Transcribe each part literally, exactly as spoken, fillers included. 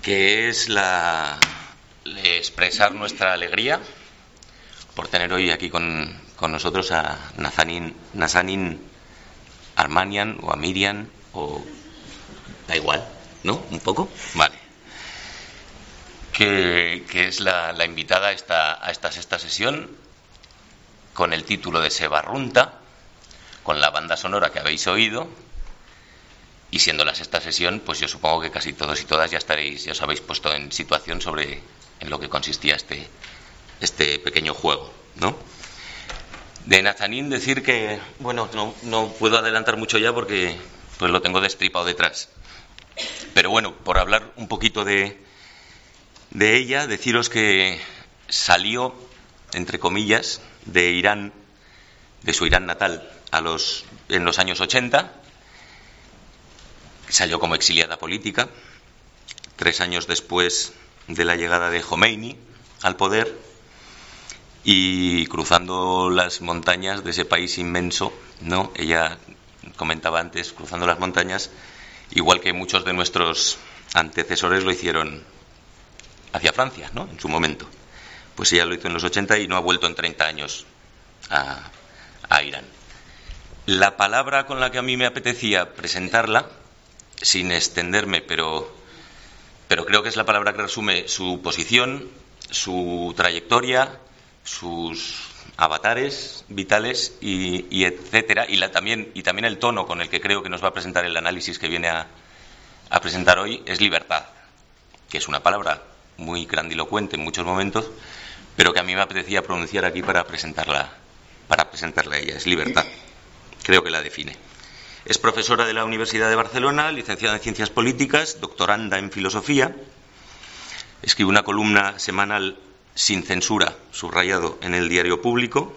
que es la expresar nuestra alegría por tener hoy aquí con, con nosotros a Nazanin, Nazanin Armanian o Amirian, o da igual, ¿no? Un poco, vale. Que, que es la, la invitada a esta, a esta sexta sesión, con el título de Sebarrunta, con la banda sonora que habéis oído. Y siendo la sexta sesión, pues yo supongo que casi todos y todas ya estaréis, ya os habéis puesto en situación sobre en lo que consistía este, este pequeño juego, ¿no? De Nazanin decir que, bueno, no, no puedo adelantar mucho ya porque pues lo tengo destripado detrás. Pero bueno, por hablar un poquito de, de ella, deciros que salió, entre comillas, de Irán, de su Irán natal, a los, en los años ochenta. Salió como exiliada política, tres años después de la llegada de Jomeini al poder, y cruzando las montañas de ese país inmenso, ¿no? Ella comentaba antes, cruzando las montañas, igual que muchos de nuestros antecesores lo hicieron hacia Francia, ¿no? En su momento. Pues ella lo hizo en los ochenta y no ha vuelto en treinta años a, a Irán. La palabra con la que a mí me apetecía presentarla, sin extenderme, pero, pero creo que es la palabra que resume su posición, su trayectoria, sus avatares vitales y, y etcétera, y, la, también, y también el tono con el que creo que nos va a presentar el análisis que viene a, a presentar hoy, es libertad, que es una palabra muy grandilocuente en muchos momentos, pero que a mí me apetecía pronunciar aquí para presentarla, para presentarla a ella. Es libertad, creo que la define. Es profesora de la Universidad de Barcelona, licenciada en Ciencias Políticas, doctoranda en Filosofía. Escribe una columna semanal sin censura, subrayado, en el Diario Público.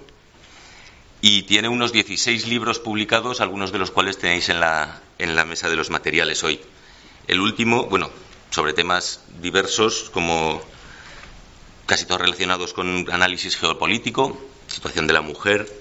Y tiene unos dieciséis libros publicados, algunos de los cuales tenéis en la, en la mesa de los materiales hoy. El último, bueno, sobre temas diversos, como casi todos relacionados con análisis geopolítico, situación de la mujer,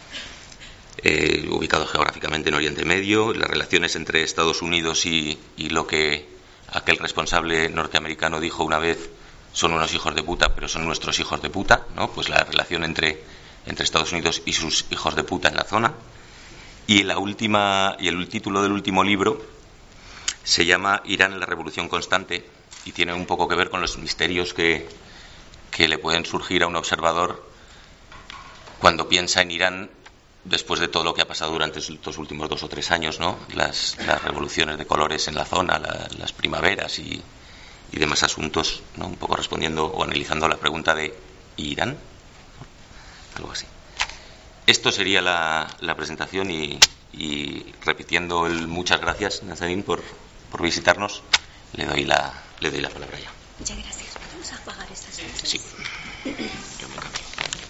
Eh, ubicado geográficamente en Oriente Medio, las relaciones entre Estados Unidos y, y lo que aquel responsable norteamericano dijo una vez, son unos hijos de puta, pero son nuestros hijos de puta, ¿no? Pues la relación entre, entre Estados Unidos y sus hijos de puta en la zona. Y la última, y el título del último libro se llama Irán en la revolución constante, y tiene un poco que ver con los misterios que, que le pueden surgir a un observador cuando piensa en Irán después de todo lo que ha pasado durante estos últimos dos o tres años, ¿no? Las, las revoluciones de colores en la zona, la, las primaveras y, y demás asuntos, ¿no? Un poco respondiendo o analizando la pregunta de ¿Irán? Algo así. Esto sería la, la presentación y, y repitiendo el muchas gracias, Nazanin, por, por visitarnos, le doy la, le doy la palabra ya. Muchas gracias. ¿Podemos apagar estas luces? Sí. Yo me cambio.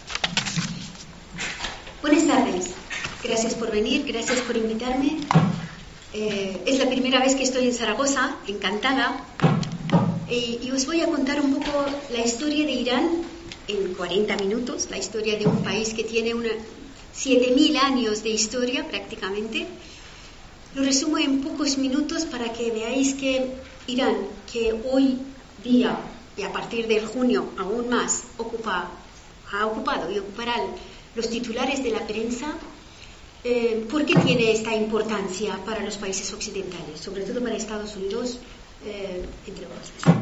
Buenas tardes, gracias por venir, gracias por invitarme. Eh, es la primera vez que estoy en Zaragoza, encantada. Eh, y os voy a contar un poco la historia de Irán en cuarenta minutos, la historia de un país que tiene una siete mil años de historia prácticamente. Lo resumo en pocos minutos para que veáis que Irán, que hoy día y a partir del junio aún más ocupa, ha ocupado y ocupará los titulares de la prensa, eh, ¿por qué tiene esta importancia para los países occidentales, sobre todo para Estados Unidos, eh, entre otros?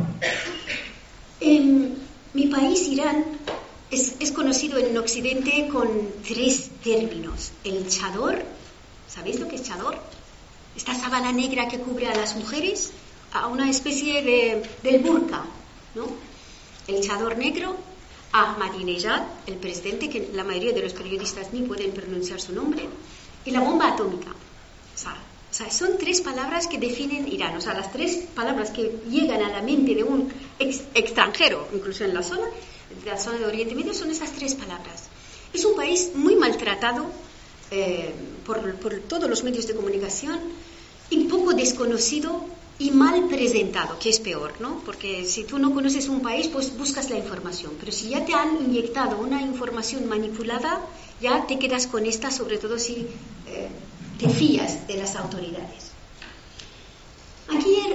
En mi país, Irán, es, es conocido en Occidente con tres términos. El chador, ¿sabéis lo que es chador? Esta sábana negra que cubre a las mujeres, a una especie de, del burka, ¿no? El chador negro. Ahmadinejad, el presidente, que la mayoría de los periodistas ni pueden pronunciar su nombre, y la bomba atómica. O sea, o sea, son tres palabras que definen Irán. O sea, las tres palabras que llegan a la mente de un ex, extranjero, incluso en la zona, en la zona de Oriente Medio, son esas tres palabras. Es un país muy maltratado eh, por, por todos los medios de comunicación y poco desconocido y mal presentado, que es peor, ¿no? Porque si tú no conoces un país, pues buscas la información. Pero si ya te han inyectado una información manipulada, ya te quedas con esta, sobre todo si eh, te fías de las autoridades. Aquí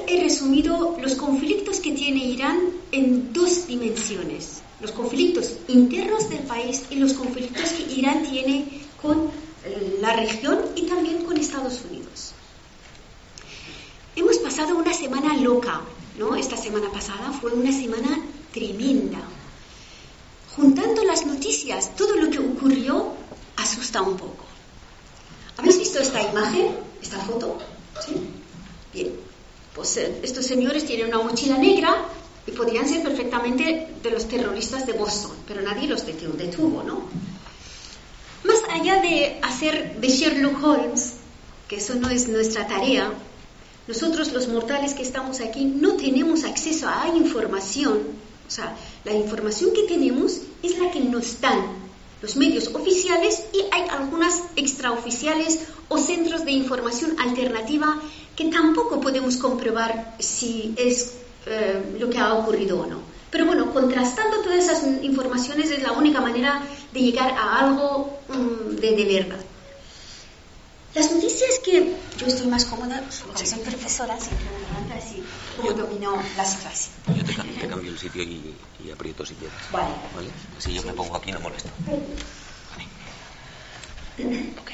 he resumido los conflictos que tiene Irán en dos dimensiones. Los conflictos internos del país y los conflictos que Irán tiene con la región y también con Estados Unidos. Hemos pasado una semana loca, ¿no? Esta semana pasada fue una semana tremenda. Juntando las noticias, todo lo que ocurrió asusta un poco. ¿Habéis visto esta imagen, esta foto? ¿Sí? Bien. Pues eh, estos señores tienen una mochila negra y podrían ser perfectamente de los terroristas de Boston, pero nadie los detuvo, ¿no? Más allá de hacer de Sherlock Holmes, que eso no es nuestra tarea, nosotros los mortales que estamos aquí no tenemos acceso a información. O sea, la información que tenemos es la que nos dan los medios oficiales y hay algunas extraoficiales o centros de información alternativa que tampoco podemos comprobar si es eh, lo que ha ocurrido o no. Pero bueno, contrastando todas esas informaciones es la única manera de llegar a algo um, de, de verdad. Las noticias que yo estoy más cómoda, porque soy profesora, siempre me levanto así, como domino la situación. Yo te, te cambio el sitio y, y aprieto si quieres. Vale. ¿Vale? Así yo sí. Me pongo aquí, no molesto. Vale. Okay.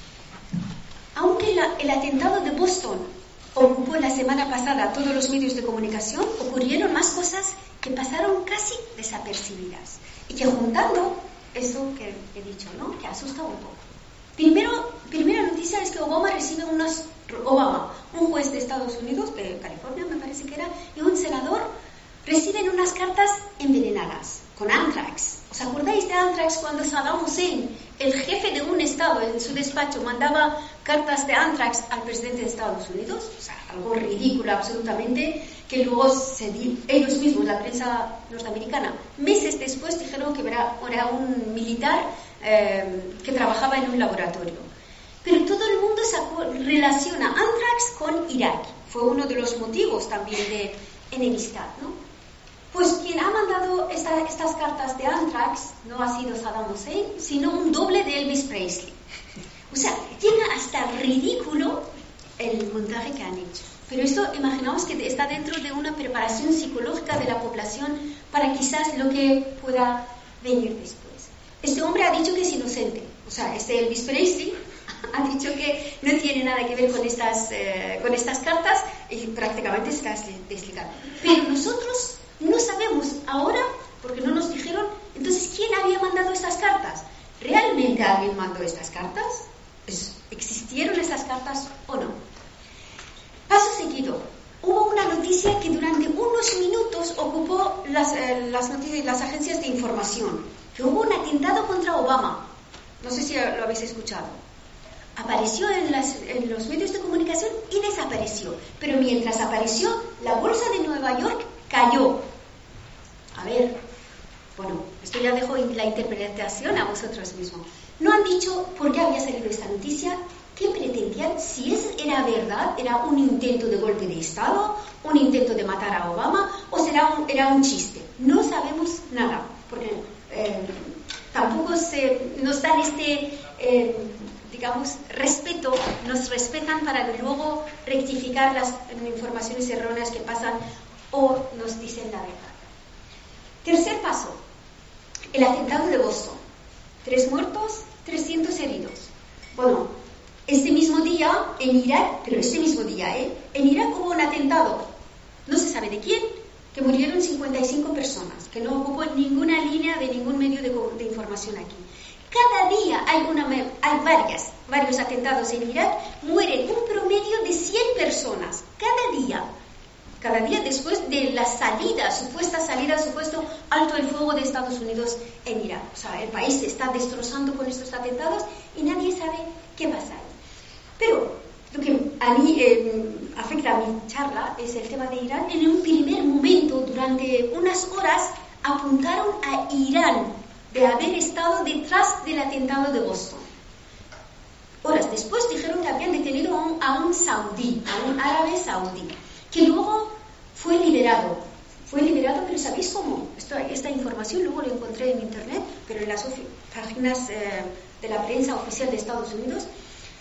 Aunque la, el atentado de Boston ocupó la semana pasada todos los medios de comunicación, ocurrieron más cosas que pasaron casi desapercibidas. Y que juntando eso que he dicho, ¿no? Que asusta un poco. Primero, primera noticia es que Obama recibe unos... Obama, un juez de Estados Unidos, de California me parece que era, y un senador reciben unas cartas envenenadas, con anthrax. ¿Os acordáis de anthrax cuando Saddam Hussein, el jefe de un estado en su despacho, mandaba cartas de anthrax al presidente de Estados Unidos? O sea, algo ridículo absolutamente, que luego se di, ellos mismos, la prensa norteamericana, meses después dijeron que era, era un militar eh, que trabajaba en un laboratorio. Pero todo el mundo sacó, relaciona anthrax con Irak. Fue uno de los motivos también de enemistad, ¿no? Pues quien ha mandado esta, estas cartas de anthrax no ha sido Saddam Hussein, sino un doble de Elvis Presley. O sea, llega hasta ridículo el montaje que han hecho. Pero esto, imaginaos que está dentro de una preparación psicológica de la población para quizás lo que pueda venir después. Este hombre ha dicho que es inocente. O sea, este Elvis Presley ha dicho que no tiene nada que ver con estas, eh, con estas cartas y prácticamente se está desligando. Pero nosotros no sabemos ahora, porque no nos dijeron, entonces, ¿quién había mandado estas cartas? ¿Realmente alguien mandó estas cartas? ¿Existieron esas cartas o no? Paso seguido. Hubo una noticia que durante unos minutos ocupó las, eh, las, noticias, las agencias de información, que hubo un atentado contra Obama. No sé si lo habéis escuchado. Apareció en, las, en los medios de comunicación y desapareció. Pero mientras apareció, la bolsa de Nueva York cayó. A ver, bueno, esto ya dejo la interpretación a vosotros mismos. No han dicho por qué había salido esta noticia, qué pretendían, si es, era verdad, era un intento de golpe de Estado, un intento de matar a Obama, o será un, era un chiste. No sabemos nada, porque eh, tampoco se, nos dan este, eh, digamos, respeto, nos respetan para luego rectificar las informaciones erróneas que pasan o nos dicen la verdad. Tercer paso, el atentado de Boston. Tres muertos, trescientos heridos. Bueno, este mismo día en Irak, pero este mismo día, ¿eh? En Irak hubo un atentado, no se sabe de quién, que murieron cincuenta y cinco personas, que no ocupó ninguna línea de ningún medio de, de información aquí. Cada día hay, una, hay varias, varios atentados en Irak, mueren un promedio de cien personas, cada día. Cada día después de la salida, supuesta salida, supuesto alto el fuego de Estados Unidos en Irak. O sea, el país se está destrozando con estos atentados y nadie sabe qué pasa ahí. Pero lo que a mí eh, afecta a mi charla es el tema de Irán. En un primer momento, durante unas horas, apuntaron a Irán de haber estado detrás del atentado de Boston. Horas después dijeron que habían detenido a un, a un saudí, a un árabe saudí, que luego fue liberado. Fue liberado, pero ¿sabéis cómo? Esto, esta información luego la encontré en internet, pero en las páginas eh, de la prensa oficial de Estados Unidos.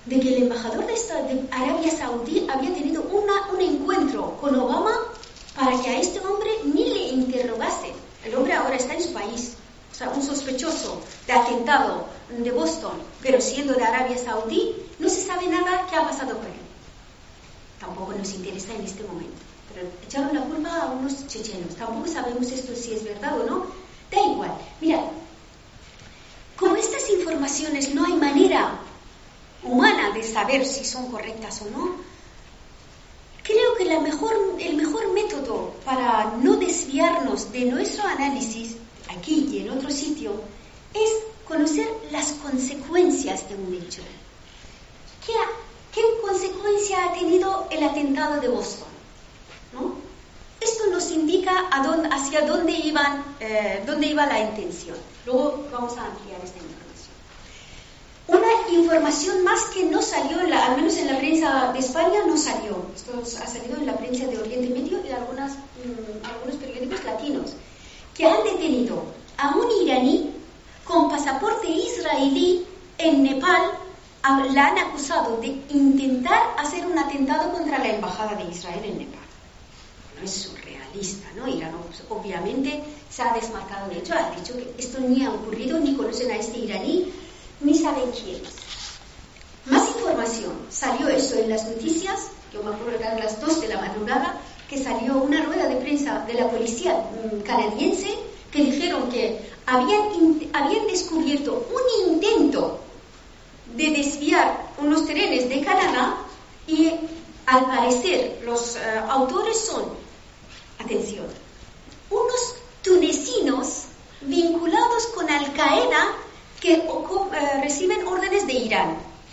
de que el embajador de, esta, de Arabia Saudí había tenido una, un encuentro con Obama para que a este hombre ni le interrogasen. El hombre ahora está en su país, o sea, un sospechoso de atentado de Boston, pero siendo de Arabia Saudí, no se sabe nada qué ha pasado con él. Tampoco nos interesa en este momento. Pero echaron la culpa a unos chechenos. Tampoco sabemos esto si es verdad o no. Da igual. Mira, como estas informaciones no hay manera humana de saber si son correctas o no, creo que la mejor, el mejor método para no desviarnos de nuestro análisis, aquí y en otro sitio, es conocer las consecuencias de un hecho. ¿Qué, qué consecuencia ha tenido el atentado de Boston? ¿No? Esto nos indica a dónde, hacia dónde, iban, eh, dónde iba la intención. Luego vamos a ampliar esta información. Una información más que no salió, en la, al menos en la prensa de España, no salió. Esto ha salido en la prensa de Oriente Medio y algunas, mmm, algunos periódicos latinos, que han detenido a un iraní con pasaporte israelí en Nepal. La han acusado de intentar hacer un atentado contra la embajada de Israel en Nepal. No es surrealista, ¿no? Irán obviamente se ha desmarcado de hecho, ha dicho que esto ni ha ocurrido, ni conocen a este iraní, ni saben quién es. Más información, salió eso en las noticias, yo me acuerdo que eran las dos de la madrugada, que salió una rueda de prensa de la policía canadiense, que dijeron que habían, habían descubierto un intento de desviar unos trenes de Canadá y al parecer los uh, autores son, atención, unos tunecinos vinculados con Al Qaeda que uh, reciben órdenes de Irán.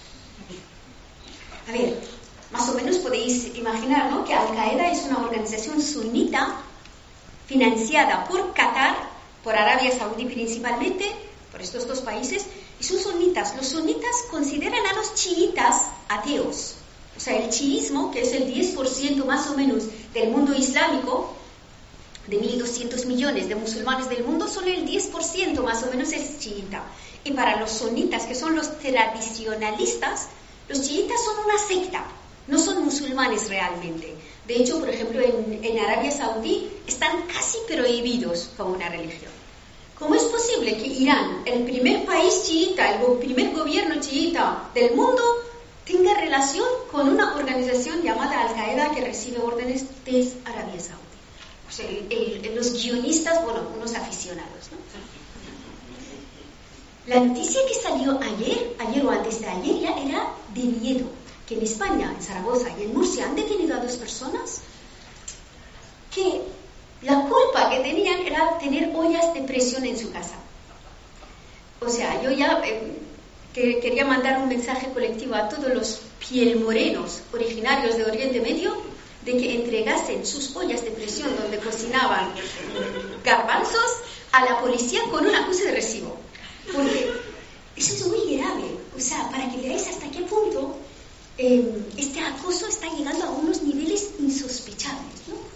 A ver, más o menos podéis imaginar, ¿no?, que Al Qaeda es una organización sunita financiada por Qatar, por Arabia Saudí principalmente, por estos dos países, y son sunitas. Los sunitas consideran a los chiitas ateos. O sea, el chiismo, que es el diez por ciento más o menos del mundo islámico, de mil doscientos millones de musulmanes del mundo, solo el diez por ciento más o menos es chiita. Y para los sunitas, que son los tradicionalistas, los chiitas son una secta, no son musulmanes realmente. De hecho, por ejemplo, en, en Arabia Saudí están casi prohibidos como una religión. ¿Cómo es posible que Irán, el primer país chiita, el primer gobierno chiita del mundo, tenga relación con una organización llamada Al Qaeda que recibe órdenes de Arabia Saudí? O sea, el, el, los guionistas, bueno, unos aficionados, ¿no? La noticia que salió ayer, ayer o antes de ayer, ya era de miedo, que en España, en Zaragoza y en Murcia han detenido a dos personas que la culpa que tenían era tener ollas de presión en su casa. O sea, yo ya eh, que quería mandar un mensaje colectivo a todos los pielmorenos originarios de Oriente Medio de que entregasen sus ollas de presión donde cocinaban garbanzos a la policía con un acuse de recibo. Porque eso es muy grave. O sea, para que veáis hasta qué punto eh, este acoso está llegando a unos niveles insospechables, ¿no?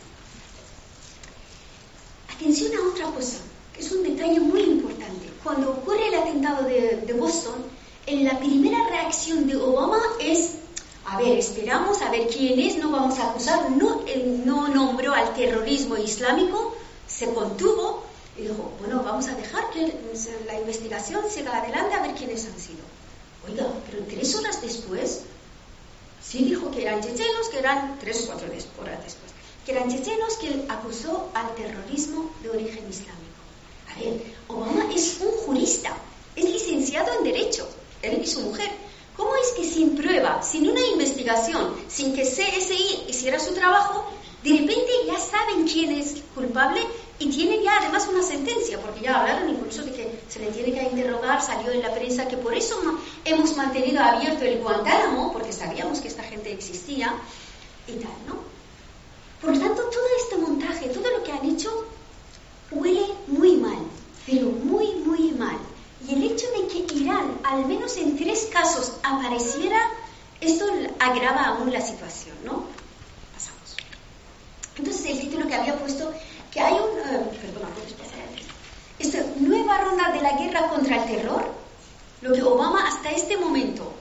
Atención a otra cosa, que es un detalle muy importante. Cuando ocurre el atentado de, de Boston, en la primera reacción de Obama es, a ver, esperamos a ver quién es, no vamos a acusar, no, eh, no nombró al terrorismo islámico, se contuvo y dijo, bueno, vamos a dejar que la investigación siga adelante a ver quiénes han sido. Oiga, pero tres horas después, sí dijo que eran chechenos, que eran tres o cuatro horas después. que eran chechenos, que acusó al terrorismo de origen islámico. A ver, Obama es un jurista, es licenciado en Derecho, él y su mujer. ¿Cómo es que sin prueba, sin una investigación, sin que C S I hiciera su trabajo, de repente ya saben quién es culpable y tienen ya además una sentencia? Porque ya hablaron incluso de que se le tiene que interrogar, salió en la prensa que por eso hemos mantenido abierto el Guantánamo, porque sabíamos que esta gente existía y tal, ¿no? Por lo tanto, todo este montaje, todo lo que han hecho, huele muy mal, pero muy, muy mal. Y el hecho de que Irán, al menos en tres casos, apareciera, esto agrava aún la situación, ¿no? Pasamos. Entonces, el título que había puesto, que hay un... Uh, perdona, ¿puedes pasar? Esta nueva ronda de la guerra contra el terror, lo que Obama hasta este momento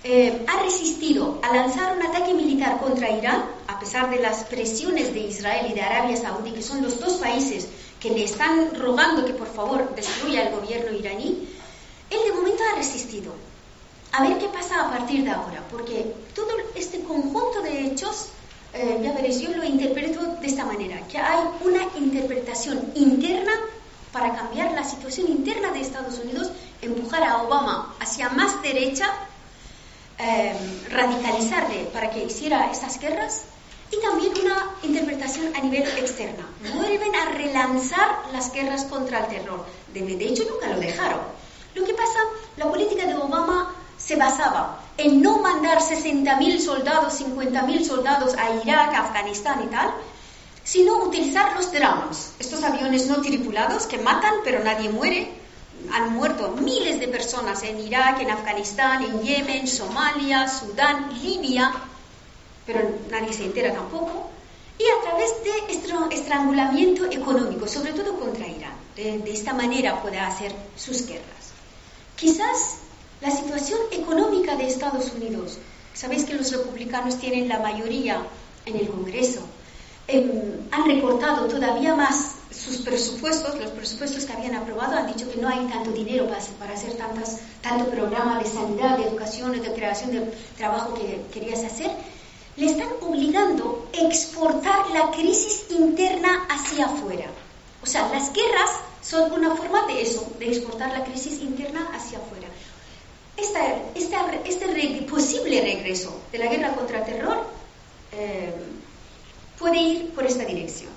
eh, ha resistido a lanzar un ataque militar contra Irán, a pesar de las presiones de Israel y de Arabia Saudí, que son los dos países que le están rogando que por favor destruya el gobierno iraní, él de momento ha resistido. A ver qué pasa a partir de ahora, porque todo este conjunto de hechos, eh, ya veréis, yo lo interpreto de esta manera, que hay una interpretación interna para cambiar la situación interna de Estados Unidos, empujar a Obama hacia más derecha, eh, radicalizarle para que hiciera estas guerras, y también una interpretación a nivel externa. Vuelven a relanzar las guerras contra el terror. De, de hecho, nunca lo dejaron. Lo que pasa, la política de Obama se basaba en no mandar sesenta mil soldados, cincuenta mil soldados a Irak, a Afganistán y tal, sino utilizar los drones, estos aviones no tripulados que matan pero nadie muere. Han muerto miles de personas en Irak, en Afganistán, en Yemen, Somalia, Sudán, Libia, pero nadie se entera tampoco. Y a través de estrangulamiento económico, sobre todo contra Irán. De, de esta manera puede hacer sus guerras. Quizás la situación económica de Estados Unidos, sabéis que los republicanos tienen la mayoría en el Congreso, eh, han recortado todavía más sus presupuestos, los presupuestos que habían aprobado, han dicho que no hay tanto dinero para, para hacer tantas, tanto programa de sanidad, de educación, de creación de trabajo que querías hacer. Le están obligando a exportar la crisis interna hacia afuera. O sea, las guerras son una forma de eso, de exportar la crisis interna hacia afuera. Esta, esta, este re, posible regreso de la guerra contra el terror eh, puede ir por esta dirección.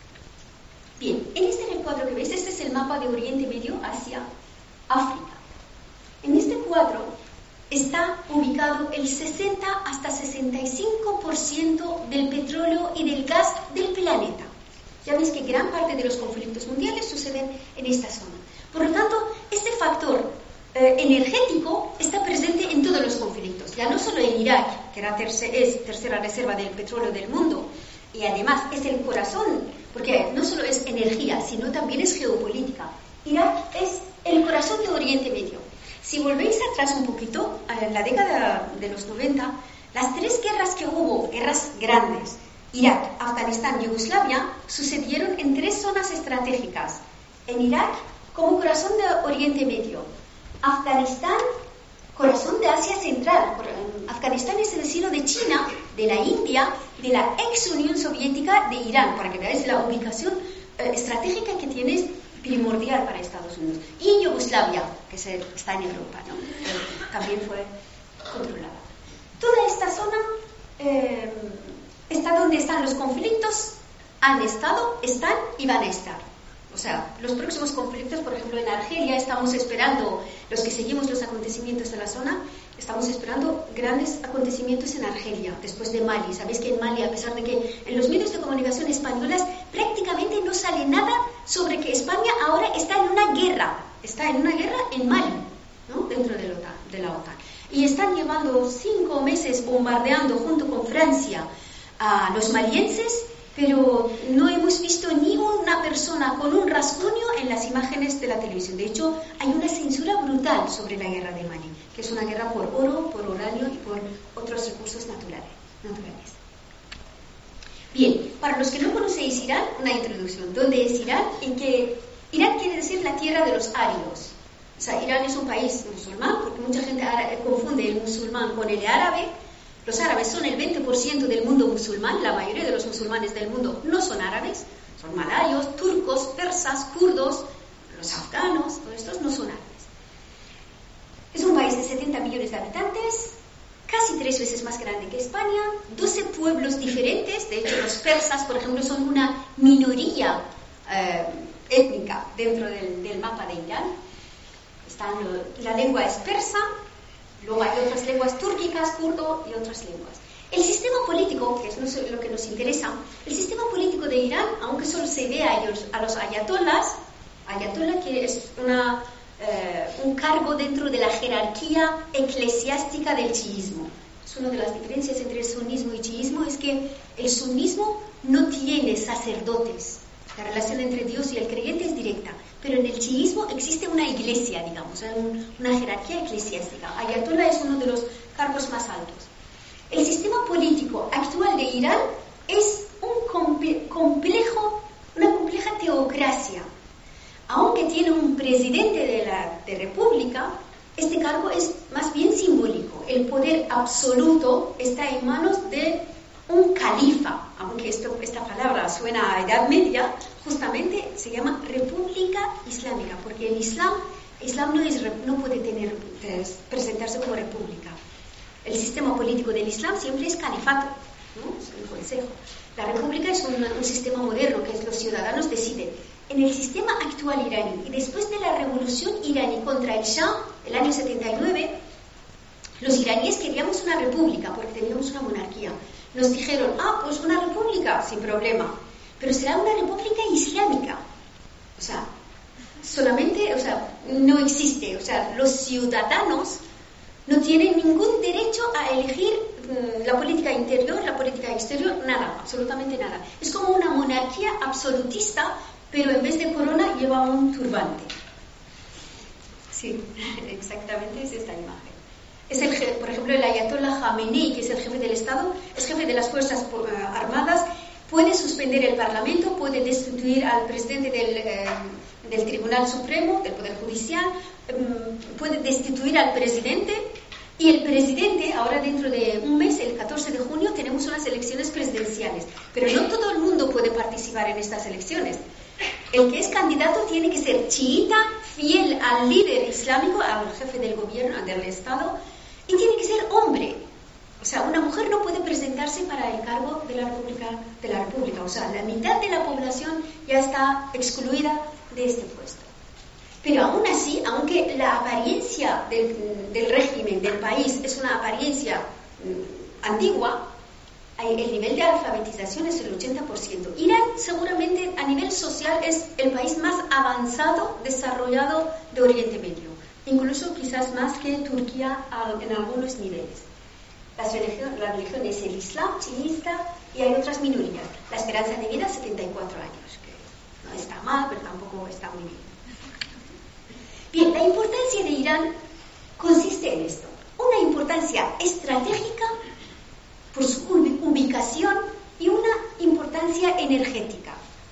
Bien, en este recuadro que veis, este es el mapa de Oriente Medio hacia África. En este cuadro está ubicado el sesenta hasta sesenta y cinco por ciento del petróleo y del gas del planeta. Ya veis que gran parte de los conflictos mundiales suceden en esta zona. Por lo tanto, este factor eh, energético está presente en todos los conflictos. Ya no solo en Irak, que era terce- es tercera reserva del petróleo del mundo, y además es el corazón, porque no solo es energía, sino también es geopolítica. Irak es el corazón de Oriente Medio. Si volvéis atrás un poquito, a la década de los noventa, las tres guerras que hubo, guerras grandes, Irak, Afganistán y Yugoslavia, sucedieron en tres zonas estratégicas. En Irak, como corazón de Oriente Medio. Afganistán, corazón de Asia Central. Afganistán es el vecino de China, de la India, de la ex Unión Soviética, de Irán, para que veáis la ubicación eh, estratégica que tienes, primordial para Estados Unidos. Y en Yugoslavia, que se, está en Europa, ¿no? eh, también fue controlada. Toda esta zona eh, está donde están los conflictos, han estado, están y van a estar. O sea, los próximos conflictos, por ejemplo, en Argelia, estamos esperando, los que seguimos los acontecimientos de la zona, estamos esperando grandes acontecimientos en Argelia, después de Mali. Sabéis que en Mali, a pesar de que en los medios de comunicación españolas prácticamente no sale nada sobre que España ahora está en una guerra, está en una guerra en Mali, ¿no? Dentro de la OTAN, de la OTAN. Y están llevando cinco meses bombardeando junto con Francia a los malienses, pero no hemos visto ni una persona con un rasguño en las imágenes de la televisión. De hecho, hay una censura brutal sobre la guerra de Mali, que es una guerra por oro, por uranio y por otros recursos naturales. naturales. Bien, para los que no conocéis Irán, una introducción. ¿Dónde es Irán? En que Irán quiere decir la tierra de los áridos. O sea, Irán es un país musulmán, porque mucha gente confunde el musulmán con el árabe. Los árabes son el veinte por ciento del mundo musulmán, la mayoría de los musulmanes del mundo no son árabes, son malayos, turcos, persas, kurdos, los afganos, todos estos no son árabes. Es un país de setenta millones de habitantes, casi tres veces más grande que España, doce pueblos diferentes. De hecho, los persas, por ejemplo, son una minoría eh, étnica dentro del, del mapa de Irán. Están, la lengua es persa. Luego hay otras lenguas túrquicas, kurdo y otras lenguas. El sistema político, que es lo que nos interesa, el sistema político de Irán, aunque solo se ve a, ellos, a los ayatolás, ayatollah que es una, eh, un cargo dentro de la jerarquía eclesiástica del chiismo. Es una de las diferencias entre el sunismo y chiismo, es que el sunismo no tiene sacerdotes. La relación entre Dios y el creyente es directa, pero en el chiismo existe una iglesia, digamos, una jerarquía eclesiástica. Ayatollah es uno de los cargos más altos. El sistema político actual de Irán es un comple- complejo, una compleja teocracia. Aunque tiene un presidente de la de república, este cargo es más bien simbólico. El poder absoluto está en manos de un califa, aunque esto, esta palabra suena a Edad Media, justamente se llama República Islámica, porque el Islam, Islam no, es, no puede tener, presentarse como república. El sistema político del Islam siempre es califato, ¿no? Es el consejo. La república es un, un sistema moderno que los ciudadanos deciden. En el sistema actual iraní y después de la revolución iraní contra el Shah, el año setenta y nueve, los iraníes queríamos una república porque teníamos una monarquía. Nos dijeron, ah, pues una república, sin problema, pero será una república islámica. O sea, solamente, o sea, no existe. O sea, los ciudadanos no tienen ningún derecho a elegir mmm, la política interior, la política exterior, nada, absolutamente nada. Es como una monarquía absolutista, pero en vez de corona lleva un turbante. Sí, exactamente es esta imagen. Es el, por ejemplo, el Ayatollah Khamenei, que es el jefe del Estado, es jefe de las Fuerzas Armadas, puede suspender el Parlamento, puede destituir al presidente del, eh, del Tribunal Supremo, del Poder Judicial, eh, puede destituir al presidente, y el presidente, ahora dentro de un mes, el catorce de junio, tenemos unas elecciones presidenciales, pero no todo el mundo puede participar en estas elecciones. El que es candidato tiene que ser chiita, fiel al líder islámico, al jefe del gobierno, del Estado, y tiene que ser hombre. O sea, una mujer no puede presentarse para el cargo de la República, de la República. O sea, la mitad de la población ya está excluida de este puesto. Pero aún así, aunque la apariencia del, del régimen, del país, es una apariencia mmm, antigua, el nivel de alfabetización es el ochenta por ciento. Irán seguramente a nivel social es el país más avanzado, desarrollado de Oriente Medio, incluso quizás más que Turquía en algunos niveles. Las religión, la religión es el Islam, chiita, y hay otras minorías. La esperanza de vida setenta y cuatro años, que no está mal, pero tampoco está muy bien. Bien, la importancia de Irán consiste en esto. Una importancia estratégica por su ubicación y una importancia energética.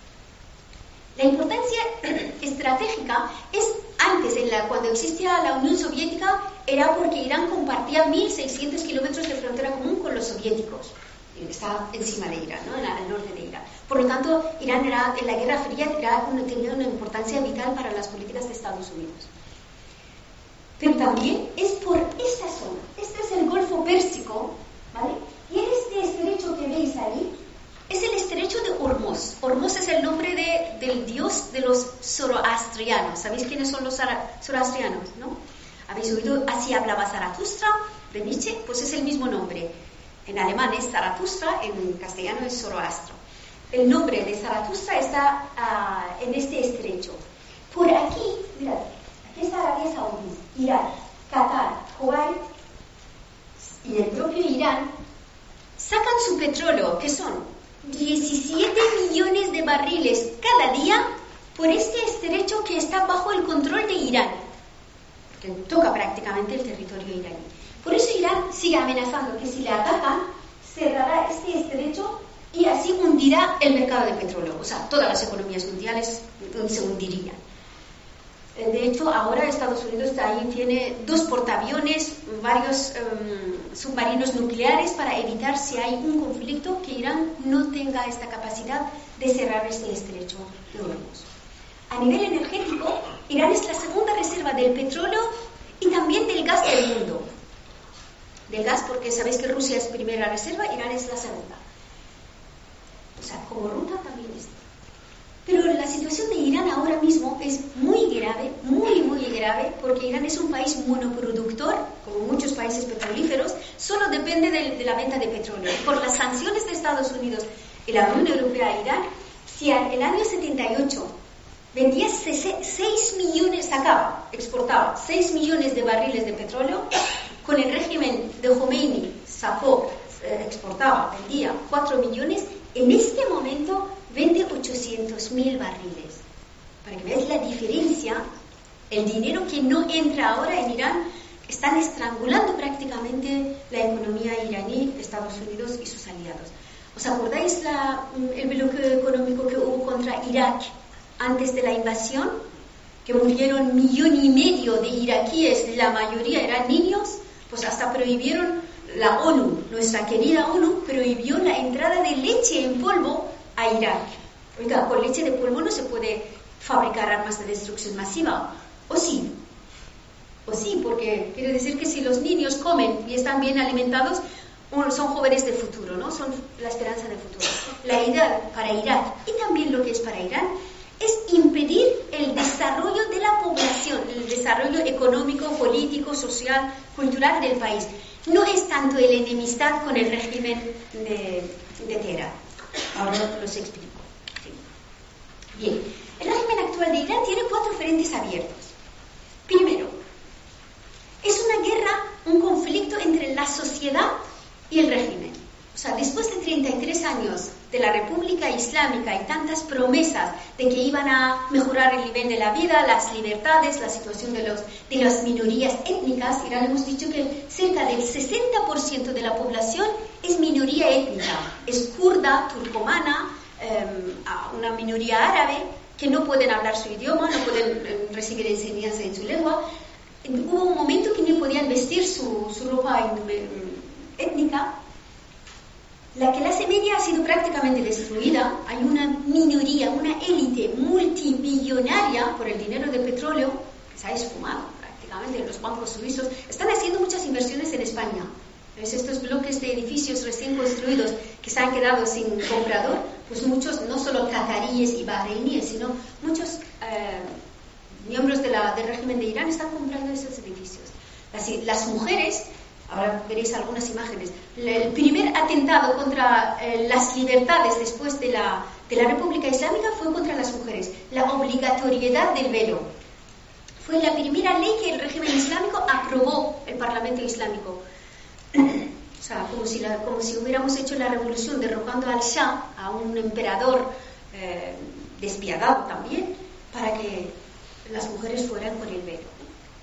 La importancia estratégica es antes, en la, cuando existía la Unión Soviética, era porque Irán compartía mil seiscientos kilómetros de frontera común con los soviéticos. Está encima de Irán, ¿no? En el norte de Irán. Por lo tanto, Irán era, en la Guerra Fría era, tenía una importancia vital para las políticas de Estados Unidos. Pero también es por esta zona. Este es el Golfo Pérsico, ¿vale? Y este estrecho que veis ahí es el estrecho de Hormuz. Hormuz es el nombre de, del dios de los zoroastrianos. ¿Sabéis quiénes son los zoroastrianos, no? ¿Habéis oído Así hablaba Zaratustra de Nietzsche? Pues es el mismo nombre. En alemán es Zaratustra, en castellano es Zoroastro. El nombre de Zaratustra está uh, en este estrecho. Por aquí, mirad, aquí está Arabia Saudí, Irán, Qatar, Kuwait y el propio Irán. Sacan su petróleo, que son diecisiete millones de barriles cada día, por este estrecho que está bajo el control de Irán, que toca prácticamente el territorio iraní. Por eso Irán sigue amenazando que si le atacan, cerrará este estrecho y así hundirá el mercado de petróleo. O sea, todas las economías mundiales se hundirían. De hecho, ahora Estados Unidos ahí tiene dos portaaviones, varios um, submarinos nucleares para evitar, si hay un conflicto, que Irán no tenga esta capacidad de cerrar este estrecho de Hormuz. A nivel energético, Irán es la segunda reserva del petróleo y también del gas del mundo. Del gas, porque sabéis que Rusia es primera reserva, Irán es la segunda. O sea, como ruta también está. Pero la situación de Irán ahora mismo es muy grave, muy, muy grave, porque Irán es un país monoproductor, como muchos países petrolíferos, solo depende de, de la venta de petróleo. Por las sanciones de Estados Unidos y la Unión Europea a Irán, si en el año setenta y ocho vendía seis millones, sacaba, exportaba seis millones de barriles de petróleo, con el régimen de Khomeini sacó, eh, exportaba, vendía cuatro millones, en este momento vende ochocientos mil barriles. Para que veáis la diferencia, el dinero que no entra ahora en Irán están estrangulando prácticamente la economía iraní, Estados Unidos y sus aliados. ¿Os acordáis la, el bloqueo económico que hubo contra Irak antes de la invasión? Que murieron un millón y medio de iraquíes, la mayoría eran niños, pues hasta prohibieron, la ONU, nuestra querida ONU, prohibió la entrada de leche en polvo a Irak. Oiga, con leche de polvo no se puede fabricar armas de destrucción masiva, ¿o sí? ¿O sí? Porque quiere decir que si los niños comen y están bien alimentados, son jóvenes de futuro, ¿no? Son la esperanza de futuro. La idea para Irak y también lo que es para Irán es impedir el desarrollo de la población, el desarrollo económico, político, social, cultural del país. No es tanto el enemistad con el régimen de, de Teherán. Ahora los explico. Sí. Bien, el régimen actual de Irán tiene cuatro frentes abiertos. Primero, es una guerra, un conflicto entre la sociedad y el régimen. O sea, después de treinta y tres años de la República Islámica y tantas promesas de que iban a mejorar el nivel de la vida, las libertades, la situación de, los, de las minorías étnicas, Irán hemos dicho que cerca del sesenta por ciento de la población es minoría étnica, es kurda, turcomana, eh, una minoría árabe que no pueden hablar su idioma, no pueden eh, recibir enseñanza en su lengua. Hubo un momento que ni podían vestir su, su ropa eh, étnica. La clase media ha sido prácticamente destruida. Hay una minoría, una élite multimillonaria por el dinero del petróleo que se ha esfumado prácticamente en los bancos suizos. Están haciendo muchas inversiones en España. ¿Ves? Estos bloques de edificios recién construidos que se han quedado sin comprador, pues muchos, no solo cataríes y bahreiníes, sino muchos eh, miembros de la, del régimen de Irán están comprando esos edificios. Las, las mujeres... Ahora veréis algunas imágenes. El primer atentado contra eh, las libertades después de la, de la República Islámica fue contra las mujeres. La obligatoriedad del velo. Fue la primera ley que el régimen islámico aprobó, el Parlamento Islámico. O sea, como si, la, como si hubiéramos hecho la revolución derrocando al Shah, a un emperador eh, despiadado también, para que las mujeres fueran con el velo.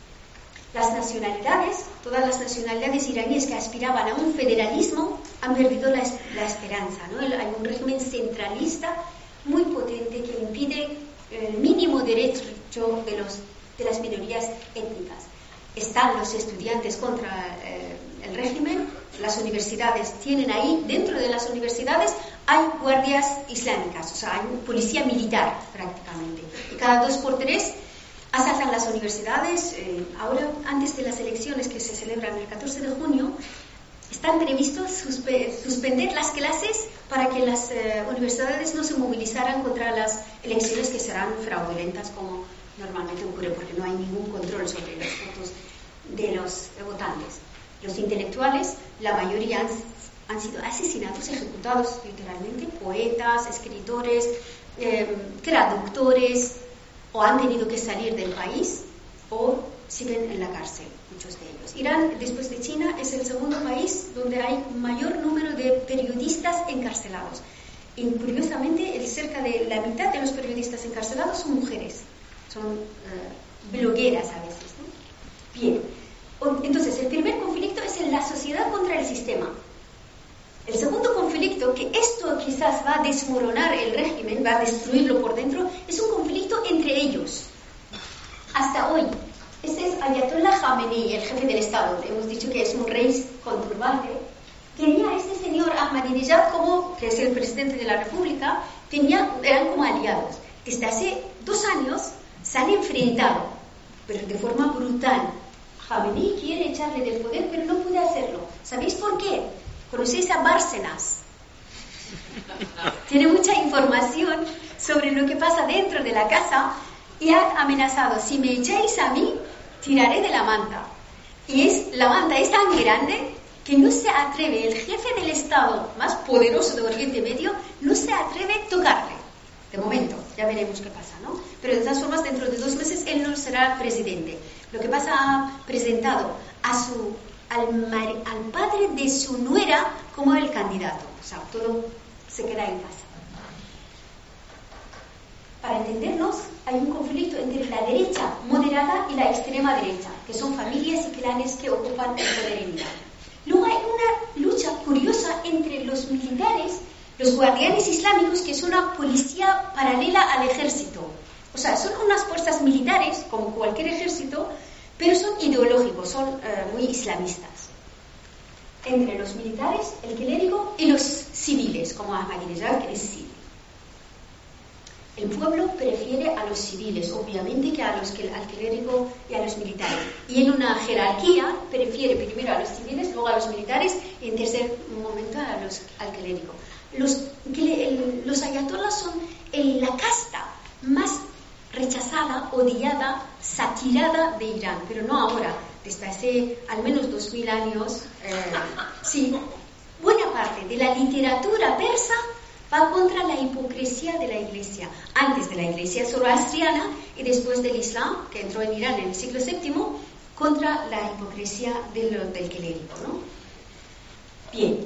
Las nacionalidades, todas las nacionalidades iraníes que aspiraban a un federalismo han perdido la, la esperanza, ¿no? Hay un régimen centralista muy potente que impide el mínimo derecho de, los, de las minorías étnicas. Están los estudiantes contra eh, el régimen, las universidades tienen ahí, dentro de las universidades hay guardias islámicas, o sea, hay policía militar prácticamente. Y cada dos por tres asaltan las universidades. Eh, ahora, antes de las elecciones que se celebran el catorce de junio, están previstos suspe suspender las clases para que las eh, universidades no se movilizaran contra las elecciones que serán fraudulentas, como normalmente ocurre, porque no hay ningún control sobre los votos de los eh, votantes. Los intelectuales, la mayoría han, han sido asesinados, ejecutados literalmente, poetas, escritores, eh, traductores, o han tenido que salir del país o siguen en la cárcel, muchos de ellos. Irán, después de China, es el segundo país donde hay mayor número de periodistas encarcelados. Y curiosamente, el, cerca de la mitad de los periodistas encarcelados son mujeres, son uh, blogueras a veces, ¿no? Bien, entonces el primer conflicto es en la sociedad contra el sistema. El segundo conflicto, que esto quizás va a desmoronar el régimen, va a destruirlo por dentro, es un conflicto entre ellos. Hasta hoy, este es Ayatollah Khamenei, el jefe del Estado. Hemos dicho que es un rey con turbante. Tenía a este señor Ahmadinejad, como, que es el presidente de la República, tenía, eran como aliados. Desde hace dos años se han enfrentado, pero de forma brutal. Khamenei quiere echarle del poder, pero no puede hacerlo. ¿Sabéis por qué? ¿Conocéis a Bárcenas? Tiene mucha información sobre lo que pasa dentro de la casa y ha amenazado: si me echáis a mí, tiraré de la manta. Y es, la manta es tan grande que no se atreve, el jefe del Estado más poderoso de Oriente Medio, no se atreve a tocarle. De momento, ya veremos qué pasa, ¿no? Pero de todas formas, dentro de dos meses él no será presidente. Lo que pasa, ha presentado a su... Al, mar, al padre de su nuera como el candidato. O sea, todo se queda en casa. Para entendernos, hay un conflicto entre la derecha moderada y la extrema derecha, que son familias y clanes que ocupan el poder en Irán. Luego hay una lucha curiosa entre los militares, los guardianes islámicos, que es una policía paralela al ejército. O sea, son unas fuerzas militares, como cualquier ejército, pero son ideológicos, son eh, muy islamistas. Entre los militares, el clérigo, y los civiles, como Ahmadinejad, que es civil. El pueblo prefiere a los civiles, obviamente, que a los que al clérigo y a los militares. Y en una jerarquía prefiere primero a los civiles, luego a los militares y en tercer momento a los, al clérigo. Los, el, los ayatolás son el, la casta más rechazada, odiada, satirada de Irán, pero no ahora, desde hace al menos dos mil años. Eh, sí, buena parte de la literatura persa va contra la hipocresía de la Iglesia, antes de la Iglesia zoroastriana y después del Islam, que entró en Irán en el siglo séptimo, contra la hipocresía del, del clérigo, ¿no? Bien.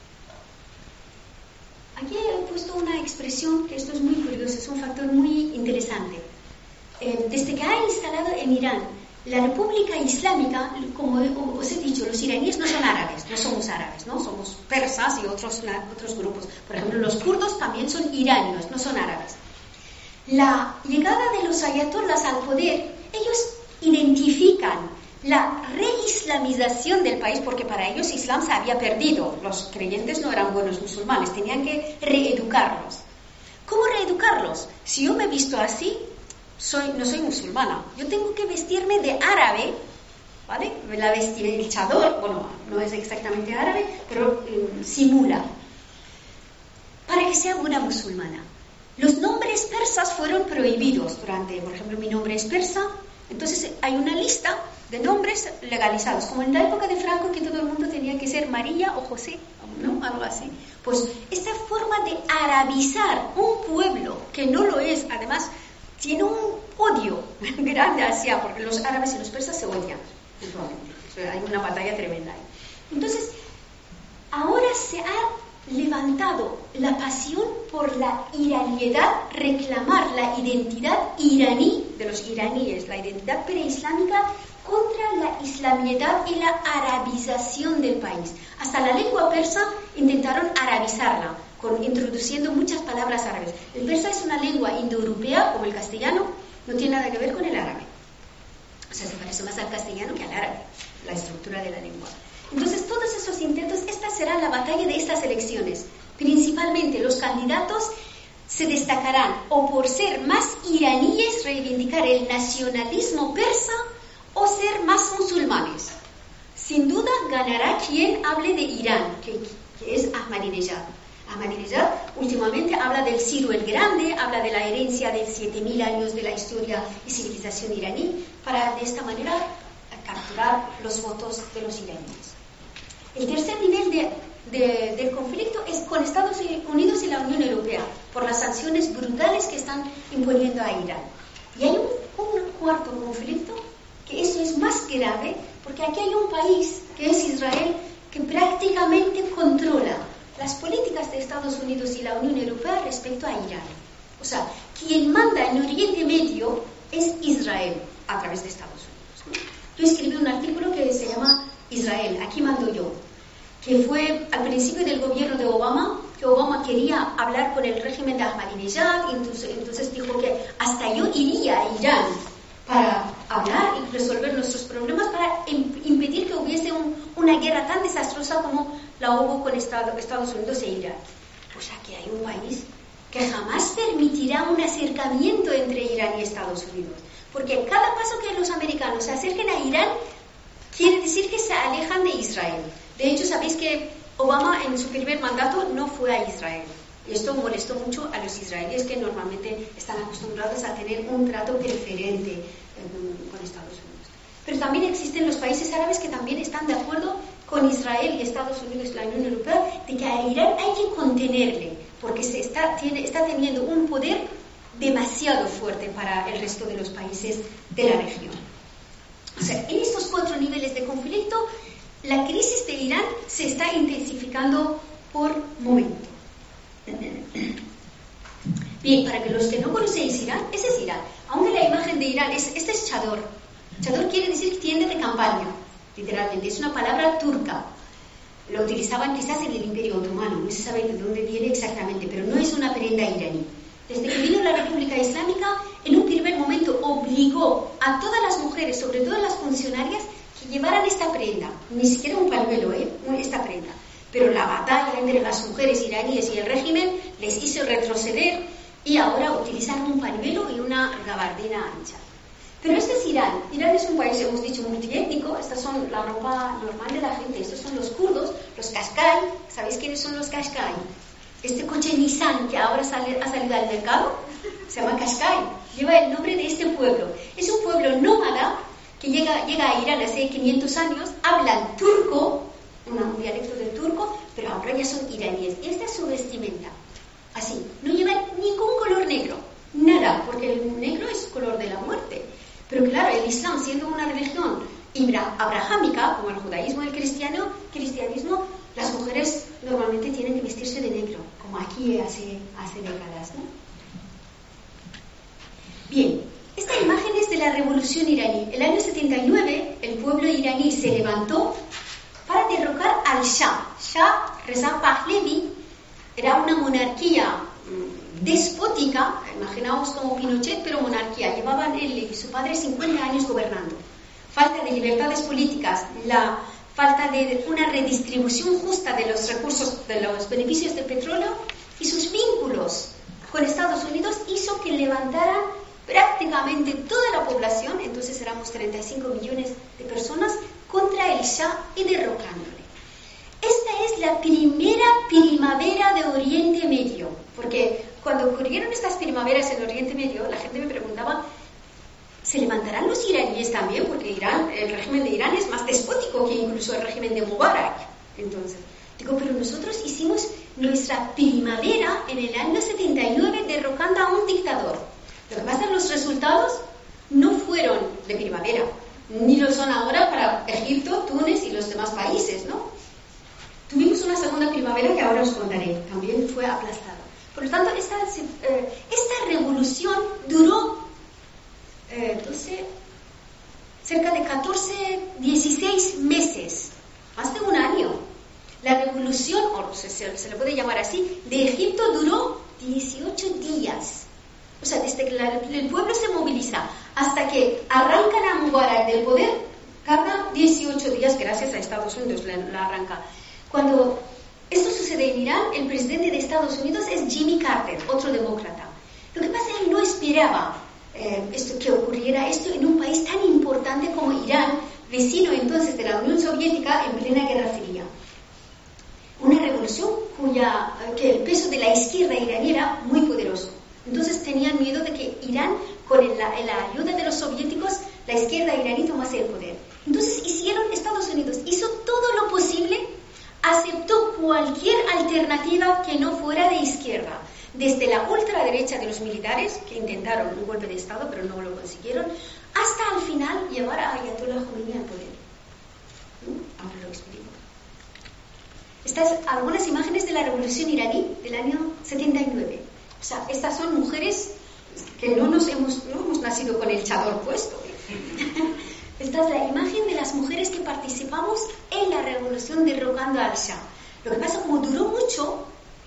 Aquí he puesto una expresión que esto es muy curioso, es un factor muy interesante. Eh, desde que ha instalado en Irán la República Islámica, como os he dicho, los iraníes no son árabes, no somos árabes, ¿no? Somos persas y otros, otros grupos. Por ejemplo, los kurdos también son iranios, no son árabes. La llegada de los ayatolás al poder, ellos identifican la reislamización del país, porque para ellos Islam se había perdido. Los creyentes no eran buenos musulmanes, tenían que reeducarlos. ¿Cómo reeducarlos? Si yo me he visto así, Soy, no soy musulmana, yo tengo que vestirme de árabe, ¿vale? La vestir, el chador, bueno, no es exactamente árabe, pero eh, simula, para que sea buena musulmana. Los nombres persas fueron prohibidos durante, por ejemplo, mi nombre es persa, entonces hay una lista de nombres legalizados, como en la época de Franco, que todo el mundo tenía que ser María o José, ¿no? Algo así. Pues esta forma de arabizar un pueblo que no lo es, además, tiene un odio grande hacia, porque los árabes y los persas se odian mutuamente. O sea, hay una batalla tremenda ahí. Entonces, ahora se ha levantado la pasión por la iraniedad, reclamar la identidad iraní de los iraníes, la identidad preislámica contra la islamiedad y la arabización del país. Hasta la lengua persa intentaron arabizarla, con, introduciendo muchas palabras árabes. El persa es una lengua indoeuropea, como el castellano, no tiene nada que ver con el árabe. O sea, se parece más al castellano que al árabe, la estructura de la lengua. Entonces, todos esos intentos, esta será la batalla de estas elecciones. Principalmente los candidatos se destacarán o por ser más iraníes, reivindicar el nacionalismo persa, o ser más musulmanes. Sin duda ganará quien hable de Irán, que, que es Ahmadinejad. Ahmadinejad últimamente habla del Ciro el Grande, habla de la herencia de siete mil años de la historia y civilización iraní, para de esta manera capturar los votos de los iraníes. El tercer nivel de, de, del conflicto es con Estados Unidos y la Unión Europea, por las sanciones brutales que están imponiendo a Irán. Y hay un, un cuarto conflicto, que eso es más grave, porque aquí hay un país, que es Israel, que prácticamente controla las políticas de Estados Unidos y la Unión Europea respecto a Irán. O sea, quien manda en Oriente Medio es Israel, a través de Estados Unidos, ¿no? Yo escribí un artículo que se llama Israel, aquí mando yo, que fue al principio del gobierno de Obama, que Obama quería hablar con el régimen de Ahmadinejad, entonces, entonces dijo que hasta yo iría a Irán para hablar y resolver nuestros problemas, para impedir que hubiese un, una guerra tan desastrosa como la hubo con Estado, Estados Unidos e Irán. Pues aquí hay un país que jamás permitirá un acercamiento entre Irán y Estados Unidos, porque cada paso que los americanos se acerquen a Irán quiere decir que se alejan de Israel. De hecho, sabéis que Obama en su primer mandato no fue a Israel. Y esto molestó mucho a los israelíes, que normalmente están acostumbrados a tener un trato preferente eh, con Estados Unidos. Pero también existen los países árabes que también están de acuerdo con Israel y Estados Unidos y la Unión Europea de que a Irán hay que contenerle, porque se está, tiene, está teniendo un poder demasiado fuerte para el resto de los países de la región. O sea, en estos cuatro niveles de conflicto, la crisis de Irán se está intensificando por momento. Bien, para que los que no conocéis Irán, ese es Irán. A Irán. Es, este es chador. Chador quiere decir tienda de campaña, literalmente. Es una palabra turca. Lo utilizaban quizás en el Imperio Otomano. No se sabe de dónde viene exactamente, pero no es una prenda iraní. Desde que vino la República Islámica, en un primer momento obligó a todas las mujeres, sobre todo las funcionarias, que llevaran esta prenda. Ni siquiera un pañuelo, ¿eh? Esta prenda. Pero la batalla entre las mujeres iraníes y el régimen les hizo retroceder y ahora utilizan un pañuelo y una gabardina ancha. Pero este es Irán. Irán es un país, hemos dicho, multiétnico. Estas son la ropa normal de la gente. Estos son los kurdos, los Qashqai. ¿Sabéis quiénes son los Qashqai? Este coche Nissan que ahora sale, ha salido al mercado se llama Qashqai. Lleva el nombre de este pueblo. Es un pueblo nómada que llega, llega a Irán hace quinientos años. Hablan turco, un dialecto del turco, pero ahora ya son iraníes. Y esta es su vestimenta. Así. No llevan ningún color negro. Nada, porque el negro es color de la muerte. Pero claro, el Islam, siendo una religión abrahámica, como el judaísmo y el cristiano, cristianismo, las mujeres normalmente tienen que vestirse de negro, como aquí hace, hace décadas, ¿no? Bien, esta imagen es de la revolución iraní. El año setenta y nueve, el pueblo iraní se levantó para derrocar al Shah. Shah Reza Pahlavi era una monarquía despótica, imaginaos como Pinochet, pero monarquía. Llevaban él y su padre cincuenta años gobernando. Falta de libertades políticas, la falta de una redistribución justa de los recursos, de los beneficios del petróleo y sus vínculos con Estados Unidos hizo que levantaran prácticamente toda la población, entonces éramos treinta y cinco millones de personas, contra el Shah y derrocándole. Esta es la primera primavera de Oriente Medio, porque cuando ocurrieron estas primaveras en Oriente Medio, la gente me preguntaba, ¿se levantarán los iraníes también? Porque Irán, el régimen de Irán es más despótico que incluso el régimen de Mubarak. Entonces, digo, pero nosotros hicimos nuestra primavera en el año setenta y nueve derrocando a un dictador. Lo que pasa es que los resultados no fueron de primavera, ni lo son ahora para Egipto, Túnez y los demás países, ¿no? Tuvimos una segunda primavera que ahora os contaré, también fue aplastada. Por lo tanto, esta, eh, esta revolución duró eh, doce, cerca de catorce, dieciséis meses, más de un año. La revolución, o se, se, se le puede llamar así, de Egipto duró dieciocho días. O sea, desde que la, el pueblo se moviliza hasta que arrancan a Mubarak del poder, cada dieciocho días, gracias a Estados Unidos, la, la arranca. Cuando esto sucede en Irán, el presidente de Estados Unidos es Jimmy Carter, otro demócrata. Lo que pasa es que él no esperaba eh, esto, que ocurriera esto en un país tan importante como Irán, vecino entonces de la Unión Soviética en plena Guerra Fría. Una revolución cuya, que el peso de la izquierda iraní era muy poderoso. Entonces tenían miedo de que Irán, con la, la ayuda de los soviéticos, la izquierda iraní tomase el poder. Entonces hicieron, Estados Unidos hizo todo lo posible, aceptó cualquier alternativa que no fuera de izquierda, desde la ultraderecha de los militares, que intentaron un golpe de Estado pero no lo consiguieron, hasta al final llevar a Ayatollah Khomeini al poder. ¿Mm? Ahora lo explico. Estas algunas imágenes de la revolución iraní del año setenta y nueve. O sea, estas son mujeres que no nos hemos, no hemos nacido con el chador puesto. Esta es la imagen de las mujeres que participamos en la revolución derrocando al Shah. Lo que pasa, como duró mucho,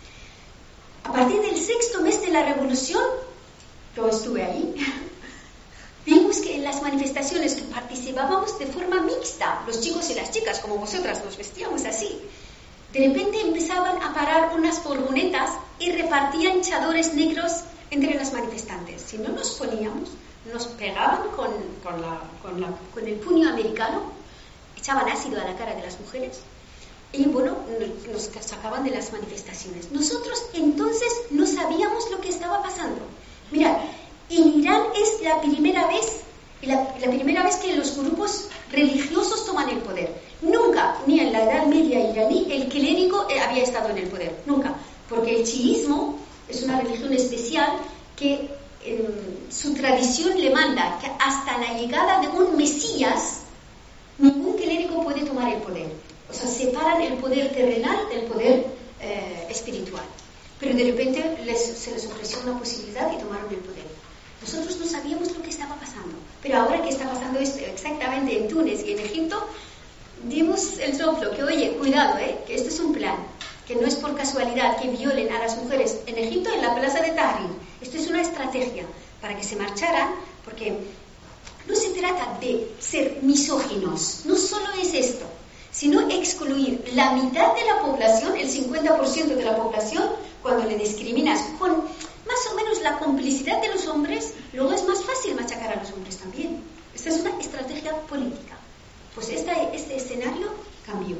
a partir del sexto mes de la revolución, yo estuve ahí, vimos que en las manifestaciones que participábamos de forma mixta, los chicos y las chicas, como vosotras, nos vestíamos así. De repente empezaban a parar unas furgonetas y repartían chadores negros entre las manifestantes. Si no nos poníamos, nos pegaban con, con, la, con, la, con el puño americano, echaban ácido a la cara de las mujeres y, bueno, nos sacaban de las manifestaciones. Nosotros entonces no sabíamos lo que estaba pasando. Mirad, en Irán es la primera vez, la, la primera vez que los grupos religiosos toman el poder. Nunca, ni en la Edad Media iraní, el clérigo había estado en el poder. Nunca. Porque el chiismo es una religión especial que eh, su tradición le manda que hasta la llegada de un Mesías, ningún clérigo puede tomar el poder. O sea, separan el poder terrenal del poder eh, espiritual. Pero de repente les, se les ofreció una posibilidad y tomaron el poder. Nosotros no sabíamos lo que estaba pasando. Pero ahora que está pasando esto exactamente en Túnez y en Egipto, dimos el soplo que, oye, cuidado, ¿eh? Que esto es un plan, que no es por casualidad que violen a las mujeres en Egipto en la plaza de Tahrir. Esto es una estrategia para que se marcharan, porque no se trata de ser misóginos, no solo es esto, sino excluir la mitad de la población, el cincuenta por ciento de la población, cuando le discriminas con más o menos la complicidad de los hombres, luego es más fácil machacar a los hombres también. Esta es una estrategia política. Pues esta, este escenario cambió.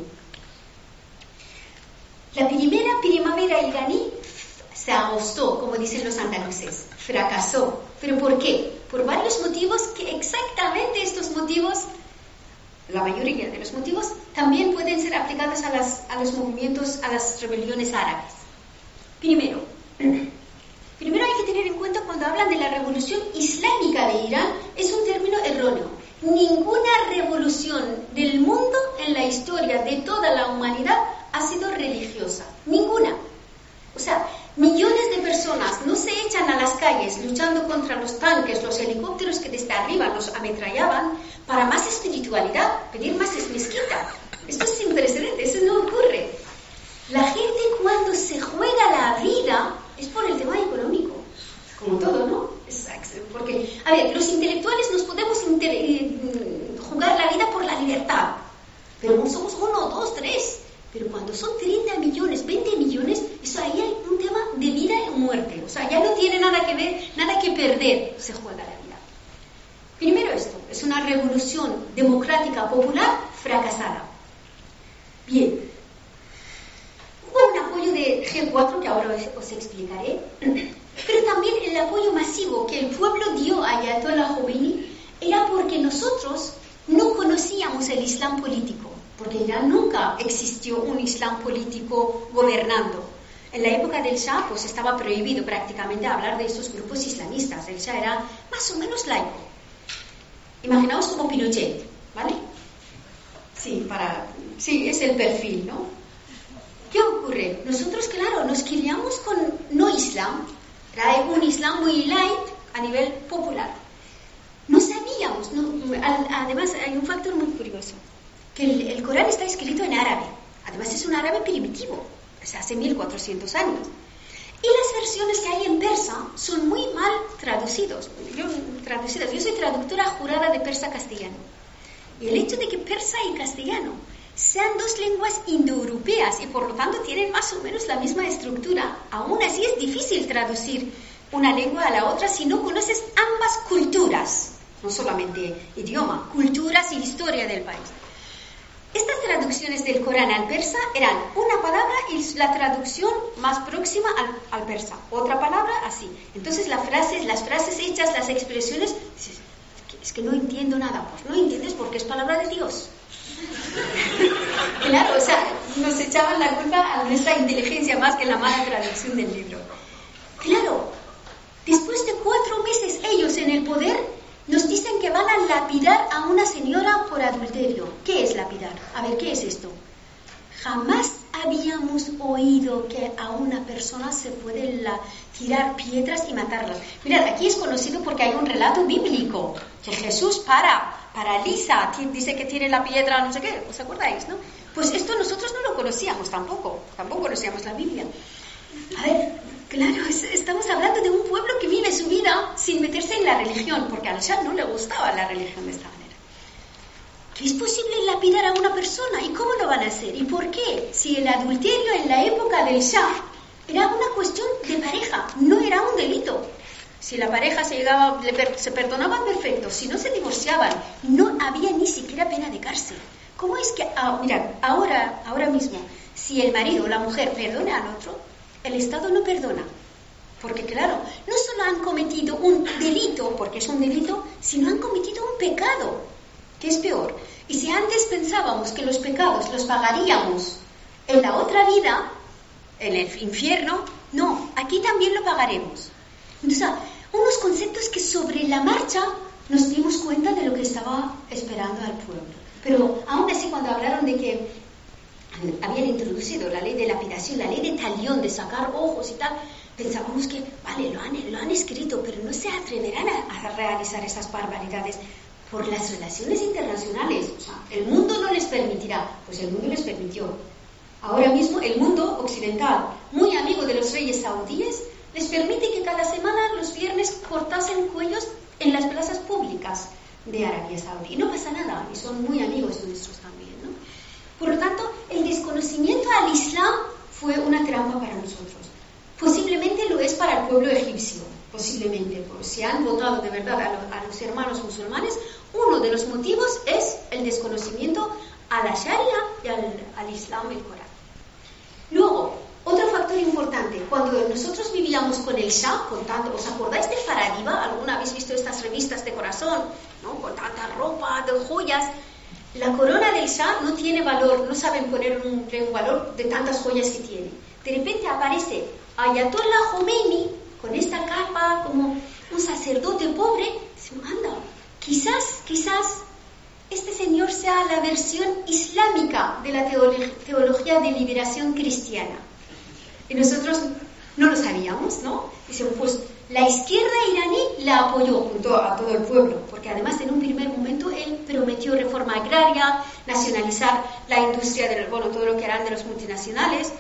La primera primavera iraní se agostó, como dicen los andaluces, fracasó. ¿Pero por qué? Por varios motivos que exactamente estos motivos, la mayoría de los motivos, también pueden ser aplicados a, las, a los movimientos, a las rebeliones árabes. Primero, primero hay que tener en cuenta cuando hablan de la revolución islámica de Irán, es un término erróneo. Ninguna revolución del mundo en la historia de toda la humanidad ha sido religiosa. Ninguna. O sea, millones de personas no se echan a las calles luchando contra los tanques, los helicópteros que desde arriba los ametrallaban para más espiritualidad, pedir más mezquita. Esto es sin precedentes, eso no ocurre. La gente cuando se juega la vida es por el tema económico, como todo, ¿no? Porque, a ver, los intelectuales nos podemos inte- jugar la vida por la libertad, pero no somos uno, dos, tres. Pero cuando son treinta millones, veinte millones, eso ahí hay un tema de vida y muerte. O sea, ya no tiene nada que ver, nada que perder, se juega la vida. Primero esto, es una revolución democrática popular fracasada. Bien, hubo un apoyo de G cuatro, que ahora os, os explicaré, pero también el apoyo masivo que el pueblo dio a Ayatollah Khomeini era porque nosotros no conocíamos el Islam político. Porque ya nunca existió un Islam político gobernando. En la época del Shah, pues estaba prohibido prácticamente hablar de estos grupos islamistas. El Shah era más o menos laico. Imaginaos como Pinochet, ¿vale? Sí, para, sí, es el perfil, ¿no? ¿Qué ocurre? Nosotros, claro, nos criamos con no Islam. Era un Islam muy light a nivel popular. No sabíamos, no, además hay un factor muy curioso. Que el, el Corán está escrito en árabe, además es un árabe primitivo, o sea, hace mil cuatrocientos años. Y las versiones que hay en persa son muy mal traducidos. Yo, traducidas. Yo soy traductora jurada de persa a castellano. Y el hecho de que persa y castellano sean dos lenguas indoeuropeas y por lo tanto tienen más o menos la misma estructura, aún así es difícil traducir una lengua a la otra si no conoces ambas culturas, no solamente idioma, culturas y historia del país. Estas traducciones del Corán al persa eran una palabra y la traducción más próxima al, al persa, otra palabra así. Entonces las frases, las frases hechas, las expresiones, es que no entiendo nada. Pues no entiendes porque es palabra de Dios. Claro, o sea, nos echaban la culpa a nuestra inteligencia más que la mala traducción del libro. Claro, después de cuatro meses ellos en el poder, nos dicen que van a lapidar a una señora por adulterio. ¿Qué es lapidar? A ver, ¿qué es esto? Jamás habíamos oído que a una persona se puede la, tirar piedras y matarlas. Mirad, aquí es conocido porque hay un relato bíblico, que Jesús para, paraliza, dice que tiene la piedra, no sé qué, ¿os acordáis, no? Pues esto nosotros no lo conocíamos tampoco, tampoco conocíamos la Biblia. A ver, claro, es, estamos hablando de un pueblo que vive su vida sin meterse en la religión, porque al Shah no le gustaba la religión de esta manera. ¿Que es posible lapidar a una persona? ¿Y cómo lo van a hacer? ¿Y por qué? Si el adulterio en la época del Shah era una cuestión de pareja, no era un delito. Si la pareja se llegaba, se perdonaban, perfecto. Si no, se divorciaban. No había ni siquiera pena de cárcel. ¿Cómo es que, ah, mirad, ahora, ahora mismo, si el marido o la mujer perdona al otro, el Estado no perdona? Porque claro, no solo han cometido un delito, porque es un delito, sino han cometido un pecado, que es peor. Y si antes pensábamos que los pecados los pagaríamos en la otra vida, en el infierno, no, aquí también lo pagaremos. Entonces, unos conceptos que sobre la marcha nos dimos cuenta de lo que estaba esperando al pueblo. Pero aún así, cuando hablaron de que habían introducido la ley de lapidación, la ley de talión, de sacar ojos y tal, pensábamos que, vale, lo han, lo han escrito, pero no se atreverán a, a realizar esas barbaridades por las relaciones internacionales. O sea, el mundo no les permitirá. Pues el mundo les permitió. Ahora mismo el mundo occidental, muy amigo de los reyes saudíes, les permite que cada semana los viernes cortasen cuellos en las plazas públicas de Arabia Saudí. Y no pasa nada, y son muy amigos nuestros también, ¿no? Por lo tanto, el desconocimiento al Islam fue una trampa para nosotros. Posiblemente lo es para el pueblo egipcio, posiblemente, porque si han votado de verdad a, lo, a los hermanos musulmanes, uno de los motivos es el desconocimiento a la Sharia y al, al Islam, el Corán. Luego, otro factor importante, cuando nosotros vivíamos con el Shah, con tanto, ¿os acordáis de Faradiva? ¿Alguna habéis visto estas revistas de corazón, ¿no? Con tanta ropa, de joyas? La corona del Shah no tiene valor, no saben poner un, un valor de tantas joyas que tiene. De repente aparece Ayatollah Khomeini con esta capa como un sacerdote pobre. Se anda, quizás, quizás este señor sea la versión islámica de la teolo- teología de liberación cristiana. Y nosotros no lo sabíamos, ¿no? Dicen, pues la izquierda iraní la apoyó junto a todo el pueblo, porque además en un primer momento él prometió reforma agraria, nacionalizar la industria, del, bueno, todo lo que eran de los multinacionales,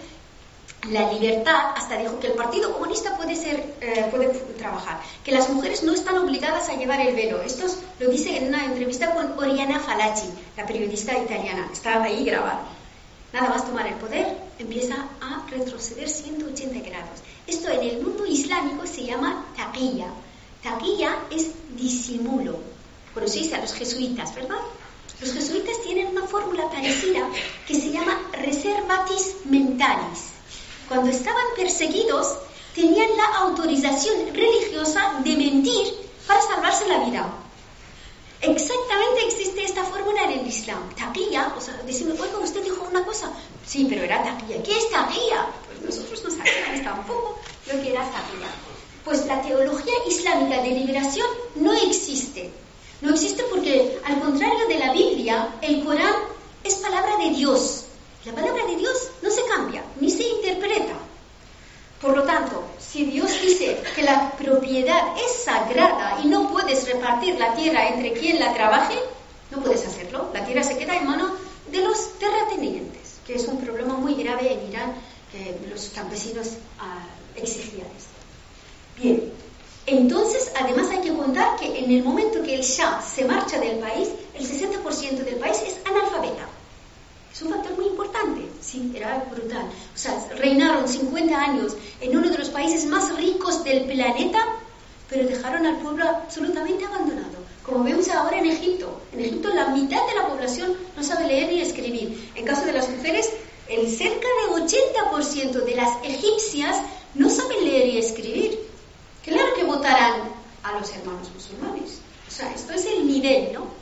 la libertad, hasta dijo que el Partido Comunista puede ser, eh, puede trabajar, que las mujeres no están obligadas a llevar el velo. Esto lo dice en una entrevista con Oriana Fallaci, la periodista italiana, está ahí grabada. Nada más tomar el poder, empieza a retroceder ciento ochenta grados. Esto en el mundo islámico se llama taqiyya. Taqiyya es disimulo. Conocéis a los jesuitas, ¿verdad? Los jesuitas tienen una fórmula parecida que se llama reservatis mentalis. Cuando estaban perseguidos, tenían la autorización religiosa de mentir para salvarse la vida. Exactamente existe esta fórmula en el Islam. Taqiyya, o sea, decimos, oiga, usted dijo una cosa. Sí, pero era taqiyya. ¿Qué es taqiyya? Pues nosotros no sabíamos tampoco lo que era taqiyya. Pues la teología islámica de liberación no existe. No existe porque, al contrario de la Biblia, el Corán es palabra de Dios. La palabra de Dios no se cambia, ni se interpreta. Por lo tanto, si Dios dice que la propiedad es sagrada y no puedes repartir la tierra entre quien la trabaje, no puedes hacerlo. La tierra se queda en manos de los terratenientes, que es un problema muy grave en Irán, que los campesinos ah, exigían esto. Bien, entonces además hay que contar que en el momento que el Shah se marcha del país, el sesenta por ciento del país es analfabeta. Es un factor muy importante, sí, era brutal. O sea, reinaron cincuenta años en uno de los países más ricos del planeta, pero dejaron al pueblo absolutamente abandonado. Como vemos ahora en Egipto. En Egipto la mitad de la población no sabe leer ni escribir. En caso de las mujeres, el cerca de ochenta por ciento de las egipcias no saben leer y escribir. Claro que votarán a los hermanos musulmanes. O sea, esto es el nivel, ¿no?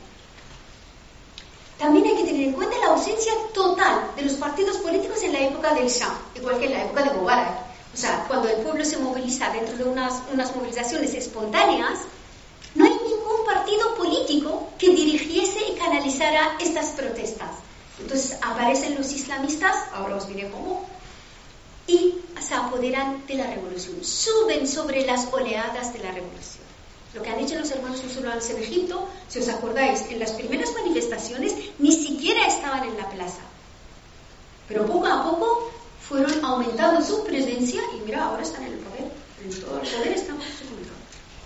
También hay que tener en cuenta la ausencia total de los partidos políticos en la época del Shah, igual que en la época de Mubarak. O sea, cuando el pueblo se moviliza dentro de unas, unas movilizaciones espontáneas, no hay ningún partido político que dirigiese y canalizara estas protestas. Entonces aparecen los islamistas, ahora os diré cómo, y se apoderan de la revolución, suben sobre las oleadas de la revolución. Lo que han hecho los hermanos musulmanes en Egipto, si os acordáis, en las primeras manifestaciones ni siquiera estaban en la plaza. Pero poco a poco fueron aumentando su presencia y mira, ahora están en el poder. En todo el poder están bajo su control.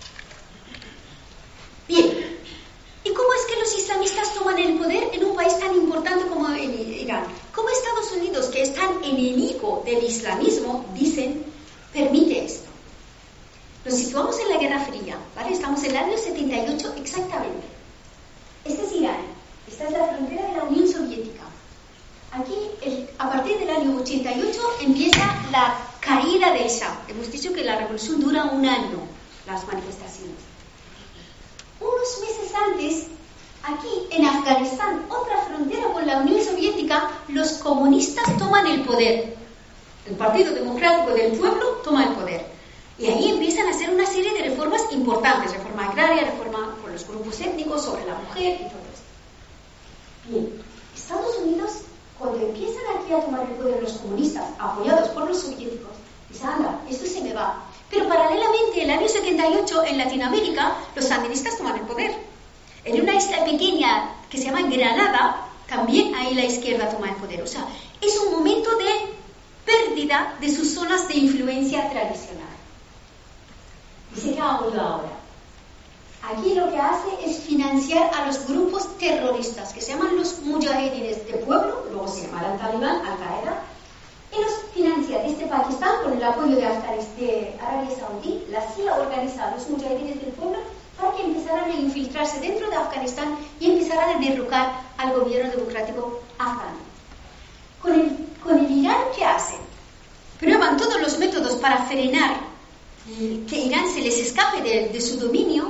Bien, ¿y cómo es que los islamistas toman el poder en un país tan importante como en Irán? ¿Cómo Estados Unidos, que es tan enemigo del islamismo, dicen, permite esto? Nos situamos en la Guerra Fría, ¿vale? Estamos en el año setenta y ocho exactamente. Este es Irán, esta es la frontera de la Unión Soviética. Aquí, el, a partir del año ochenta y ocho, empieza la caída del Shah. Hemos dicho que la revolución dura un año, las manifestaciones. Unos meses antes, aquí en Afganistán, otra frontera con la Unión Soviética, los comunistas toman el poder. El Partido Democrático del Pueblo toma el poder. Y ahí empiezan a hacer una serie de reformas importantes, reforma agraria, reforma por los grupos étnicos, sobre la mujer y todo esto. Bien, Estados Unidos, cuando empiezan aquí a tomar el poder los comunistas, apoyados por los soviéticos, Dice, anda, esto se me va. Pero paralelamente, en el año setenta y ocho, en Latinoamérica, los sandinistas toman el poder. En una isla pequeña que se llama Granada, también ahí la izquierda toma el poder. O sea, es un momento de pérdida de sus zonas de influencia tradicional. Dice, ¿qué hago yo ahora? Aquí lo que hace es financiar a los grupos terroristas, que se llaman los mujahedines de pueblo, luego se llamarán Talibán, Al-Qaeda, y los financia desde Pakistán con el apoyo de, de Arabia Saudí. La C I A organiza a los mujahedines del pueblo para que empezaran a infiltrarse dentro de Afganistán y empezaran a derrocar al gobierno democrático afgano. Con el, con el Irán, ¿qué hacen? Prueban todos los métodos para frenar que Irán se les escape de, de su dominio.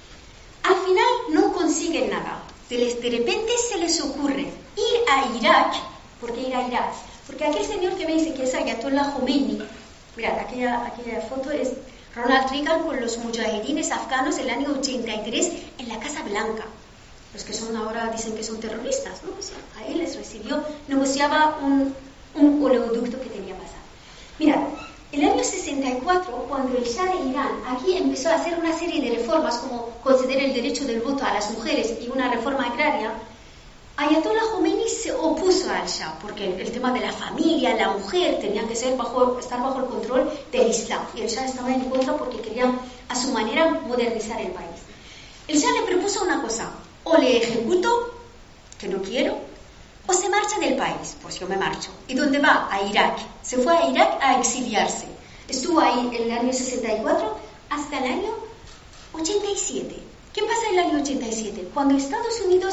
Al final no consiguen nada. De, de repente se les ocurre ir a Irak. ¿Por qué ir a Irak? Porque aquel señor que me dice que es Ayatollah Khomeini, mirad, aquella, aquella foto es Ronald Reagan con los mujahedines afganos en el año ochenta y tres en la Casa Blanca. Los que son ahora dicen que son terroristas, ¿no? O sea, a él les recibió, negociaba un, un oleoducto que tenía pasado. Mirad, en el año sesenta y cuatro, cuando el Shah de Irán aquí empezó a hacer una serie de reformas, como conceder el derecho del voto a las mujeres y una reforma agraria, Ayatollah Khomeini se opuso al Shah, porque el, el tema de la familia, la mujer, tenía que ser bajo, estar bajo el control del Islam. Y el Shah estaba en contra porque quería, a su manera, modernizar el país. El Shah le propuso una cosa: o le ejecuto, que no quiero, o se marcha del país. Pues yo me marcho. ¿Y dónde va? A Irak. Se fue a Irak a exiliarse. Estuvo ahí en el año sesenta y cuatro hasta el año ochenta y siete. ¿Qué pasa en el año ochenta y siete? Cuando Estados Unidos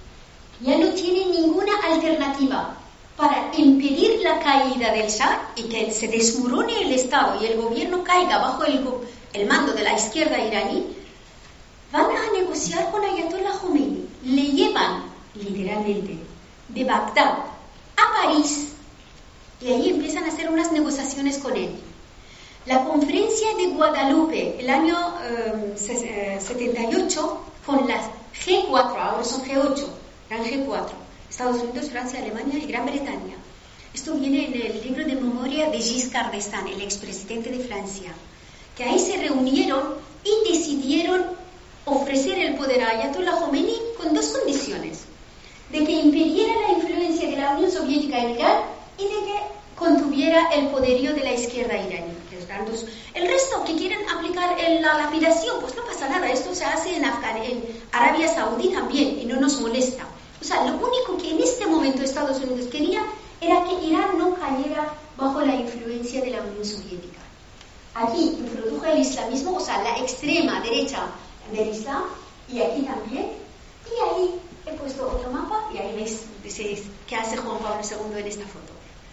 ya no tiene ninguna alternativa para impedir la caída del Shah y que se desmorone el Estado y el gobierno caiga bajo el, el mando de la izquierda iraní, van a negociar con Ayatollah Khomeini. Le llevan, literalmente, de Bagdad a París y ahí empiezan a hacer unas negociaciones con él. La conferencia de Guadalupe, el año eh, setenta y ocho, con las G cuatro, ahora son G ocho, eran G cuatro, Estados Unidos, Francia, Alemania y Gran Bretaña. Esto viene en el libro de memoria de Giscard d'Estaing, el expresidente de Francia, que ahí se reunieron y decidieron ofrecer el poder a Ayatollah Khomeini con dos condiciones: de que impidiera la influencia de la Unión Soviética en Irán y de que contuviera el poderío de la izquierda iraní. El resto que quieren aplicar en la lapidación, pues no pasa nada, esto se hace en, Afgan- en Arabia Saudí también y no nos molesta. O sea, lo único que en este momento Estados Unidos quería era que Irán no cayera bajo la influencia de la Unión Soviética. Aquí introdujo el islamismo, o sea, la extrema derecha del Islam, y aquí también, y ahí he puesto otro mapa y ahí veis, veis qué hace Juan Pablo segundo en esta foto.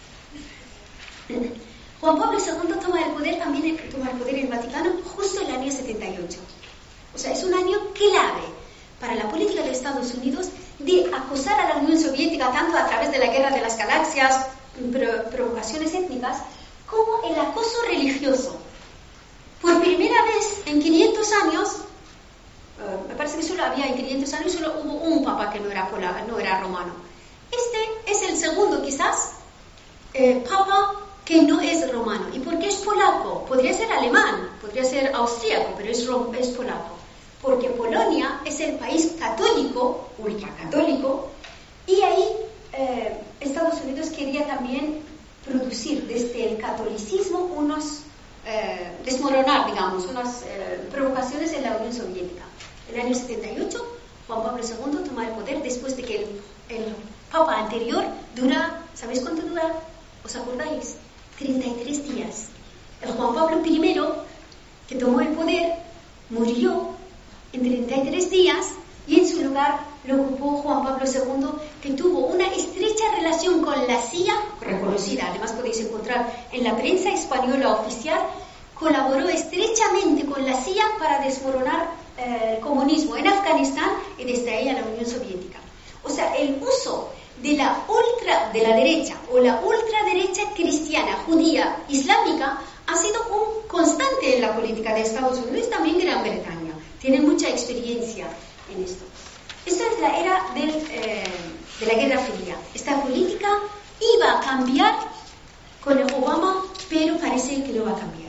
Juan Pablo segundo toma el poder también toma el poder en el Vaticano justo en el año setenta y ocho. O sea, es un año clave para la política de Estados Unidos de acosar a la Unión Soviética tanto a través de la guerra de las galaxias, provocaciones étnicas, como el acoso religioso. Por primera vez en quinientos años, uh, me parece que solo había en quinientos años, solo hubo un papa que no era, pola, no era romano. Este es el segundo quizás eh, papa que no es romano. ¿Y por qué es polaco? Podría ser alemán, podría ser austríaco, pero es, es polaco. Porque Polonia es el país católico, ultracatólico, y ahí eh, Estados Unidos quería también producir desde el catolicismo unos, eh, desmoronar, digamos, unas eh, provocaciones en la Unión Soviética. En el año setenta y ocho, Juan Pablo segundo toma el poder después de que el, el papa anterior dura, ¿sabéis cuánto dura? ¿Os acordáis? treinta y tres días. El Juan Pablo primero, que tomó el poder, murió en treinta y tres días y en su lugar lo ocupó Juan Pablo segundo, que tuvo una estrecha relación con la C I A, reconocida, además podéis encontrar en la prensa española oficial, colaboró estrechamente con la C I A para desmoronar eh, el comunismo en Afganistán y desde ahí a la Unión Soviética. O sea, el uso de la ultra de la derecha o la ultraderecha cristiana, judía, islámica, ha sido un constante en la política de Estados Unidos y también Gran Bretaña. Tienen mucha experiencia en esto. Esta es la era del, eh, de la Guerra Fría. Esta política iba a cambiar con el Obama, pero parece que lo va a cambiar.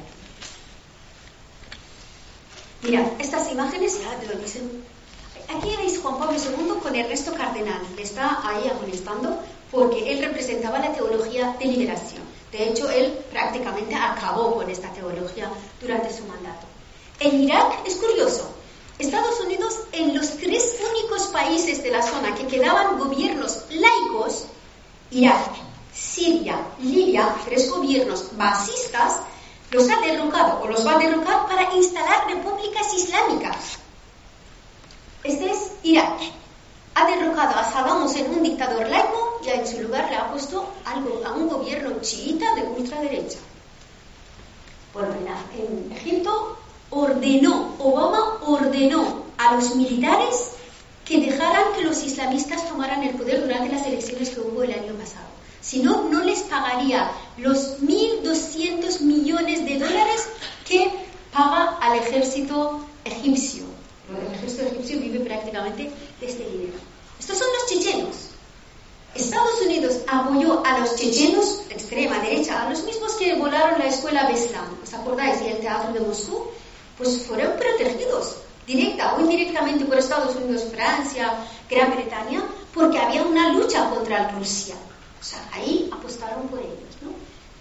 Mirad, estas imágenes ya te lo dicen. Aquí veis Juan Pablo segundo con Ernesto Cardenal, le está ahí amonestando porque él representaba la teología de liberación. De hecho, él prácticamente acabó con esta teología durante su mandato. En Irak es curioso. Estados Unidos, en los tres únicos países de la zona que quedaban gobiernos laicos, Irak, Siria, Libia, tres gobiernos basistas, los ha derrocado o los va a derrocar para instalar repúblicas islámicas. Este es Irak. Ha derrocado a Saddam Hussein, un dictador laico, y en su lugar le ha puesto algo, a un gobierno chiita de ultraderecha. Bueno, en Egipto ordenó, Obama ordenó a los militares que dejaran que los islamistas tomaran el poder durante las elecciones que hubo el año pasado. Si no, no les pagaría los mil doscientos millones de dólares que paga al ejército egipcio. El ejército egipcio vive prácticamente de este dinero. Estos son los chechenos. Estados Unidos apoyó a los chechenos de extrema derecha, a los mismos que volaron la escuela Beslan, ¿os acordáis? Y el teatro de Moscú, pues fueron protegidos, directa o indirectamente por Estados Unidos, Francia, Gran Bretaña, porque había una lucha contra Rusia. O sea, ahí apostaron por ellos, ¿no?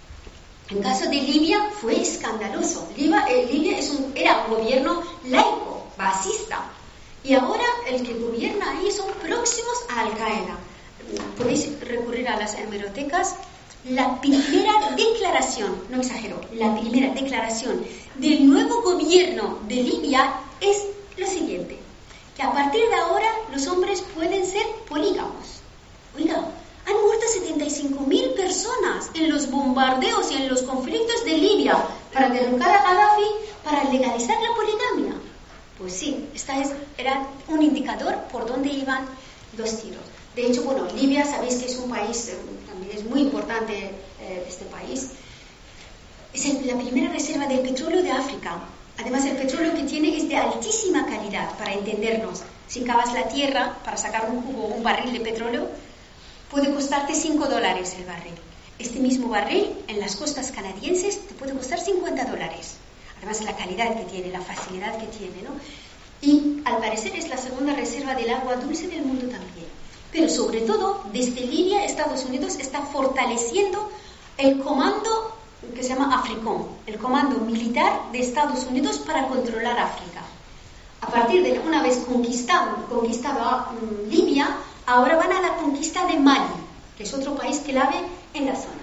En caso de Libia fue escandaloso. Libia, eh, Libia es un, era un gobierno laico, basista, y ahora el que gobierna ahí son próximos a Al-Qaeda. Podéis recurrir a las hemerotecas. La primera declaración, no exagero, la primera declaración del nuevo gobierno de Libia es lo siguiente, que a partir de ahora los hombres pueden ser polígamos. Oiga, han muerto setenta y cinco mil personas en los bombardeos y en los conflictos de Libia para derrocar a Gaddafi, para legalizar la poligamia. Pues sí, esta es, era un indicador por dónde iban los tiros. De hecho, bueno, Libia, sabéis que es un país, eh, también es muy importante eh, este país. Es el, la primera reserva del petróleo de África. Además, el petróleo que tiene es de altísima calidad, para entendernos. Si cavas la tierra para sacar un cubo o un barril de petróleo, puede costarte cinco dólares el barril. Este mismo barril, en las costas canadienses, te puede costar cincuenta dólares. Además, la calidad que tiene, la facilidad que tiene, ¿no? Y, al parecer, es la segunda reserva del agua dulce del mundo también. Pero sobre todo, desde Libia, Estados Unidos está fortaleciendo el comando que se llama AFRICOM, el comando militar de Estados Unidos para controlar África. A partir de una vez conquistado, conquistado a um, Libia, ahora van a la conquista de Mali, que es otro país clave en la zona.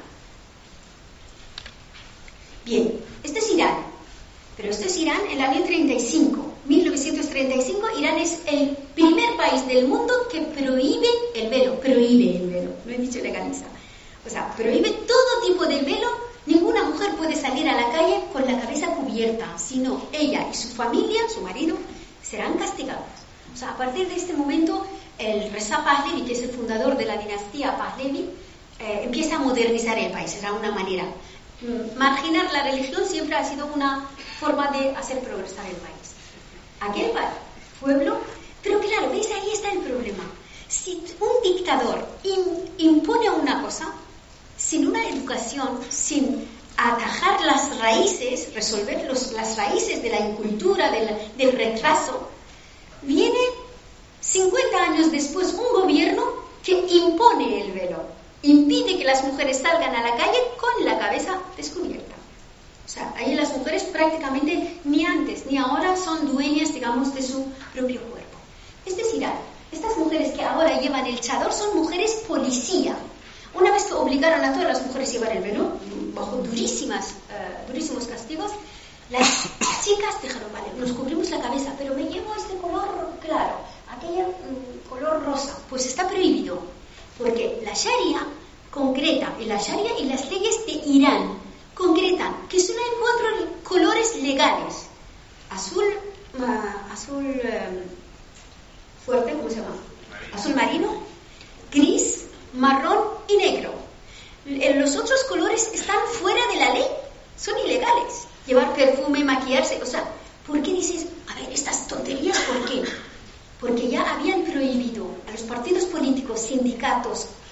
Bien, esto es Irán, pero esto es Irán en el año treinta y cinco. mil novecientos treinta y cinco, Irán es el primer país del mundo que prohíbe el velo, prohíbe el velo, no he dicho legaliza, o sea, prohíbe todo tipo de velo. Ninguna mujer puede salir a la calle con la cabeza cubierta, sino ella y su familia, su marido, serán castigados. O sea, a partir de este momento, el Reza Pahlavi, que es el fundador de la dinastía Pahlavi, eh, empieza a modernizar el país, era una manera. Marginar la religión siempre ha sido una forma de hacer progresar el país. Aquel pueblo, pero claro, veis, ahí está el problema. Si un dictador in, impone una cosa, sin una educación, sin atajar las raíces, resolver los, las raíces de la incultura, de la, del retraso, viene cincuenta años después un gobierno que impone el velo, impide que las mujeres salgan a la calle con la cabeza descubierta. O sea, ahí las mujeres prácticamente ni antes ni ahora son dueñas, digamos, de su propio cuerpo. Es decir, estas mujeres que ahora llevan el chador son mujeres policía. Una vez que obligaron a todas las mujeres a llevar el velo, bajo durísimas, uh, durísimos castigos, las chicas dijeron, vale, nos cubrimos la cabeza, pero me llevo este color claro, aquel um, color rosa. Pues está prohibido, porque la Sharia concreta, y la Sharia y las leyes de Irán concretan que solo hay cuatro colores legales: azul, uh, azul um, fuerte, ¿cómo se llama? Azul marino, gris, marrón y negro. Los otros colores están fuera de la ley, son ilegales. Llevar perfume, maquillarse, o sea, ¿por qué dices, a ver, estas tonterías? ¿Por qué? Porque ya habían prohibido a los partidos políticos, sindicatos,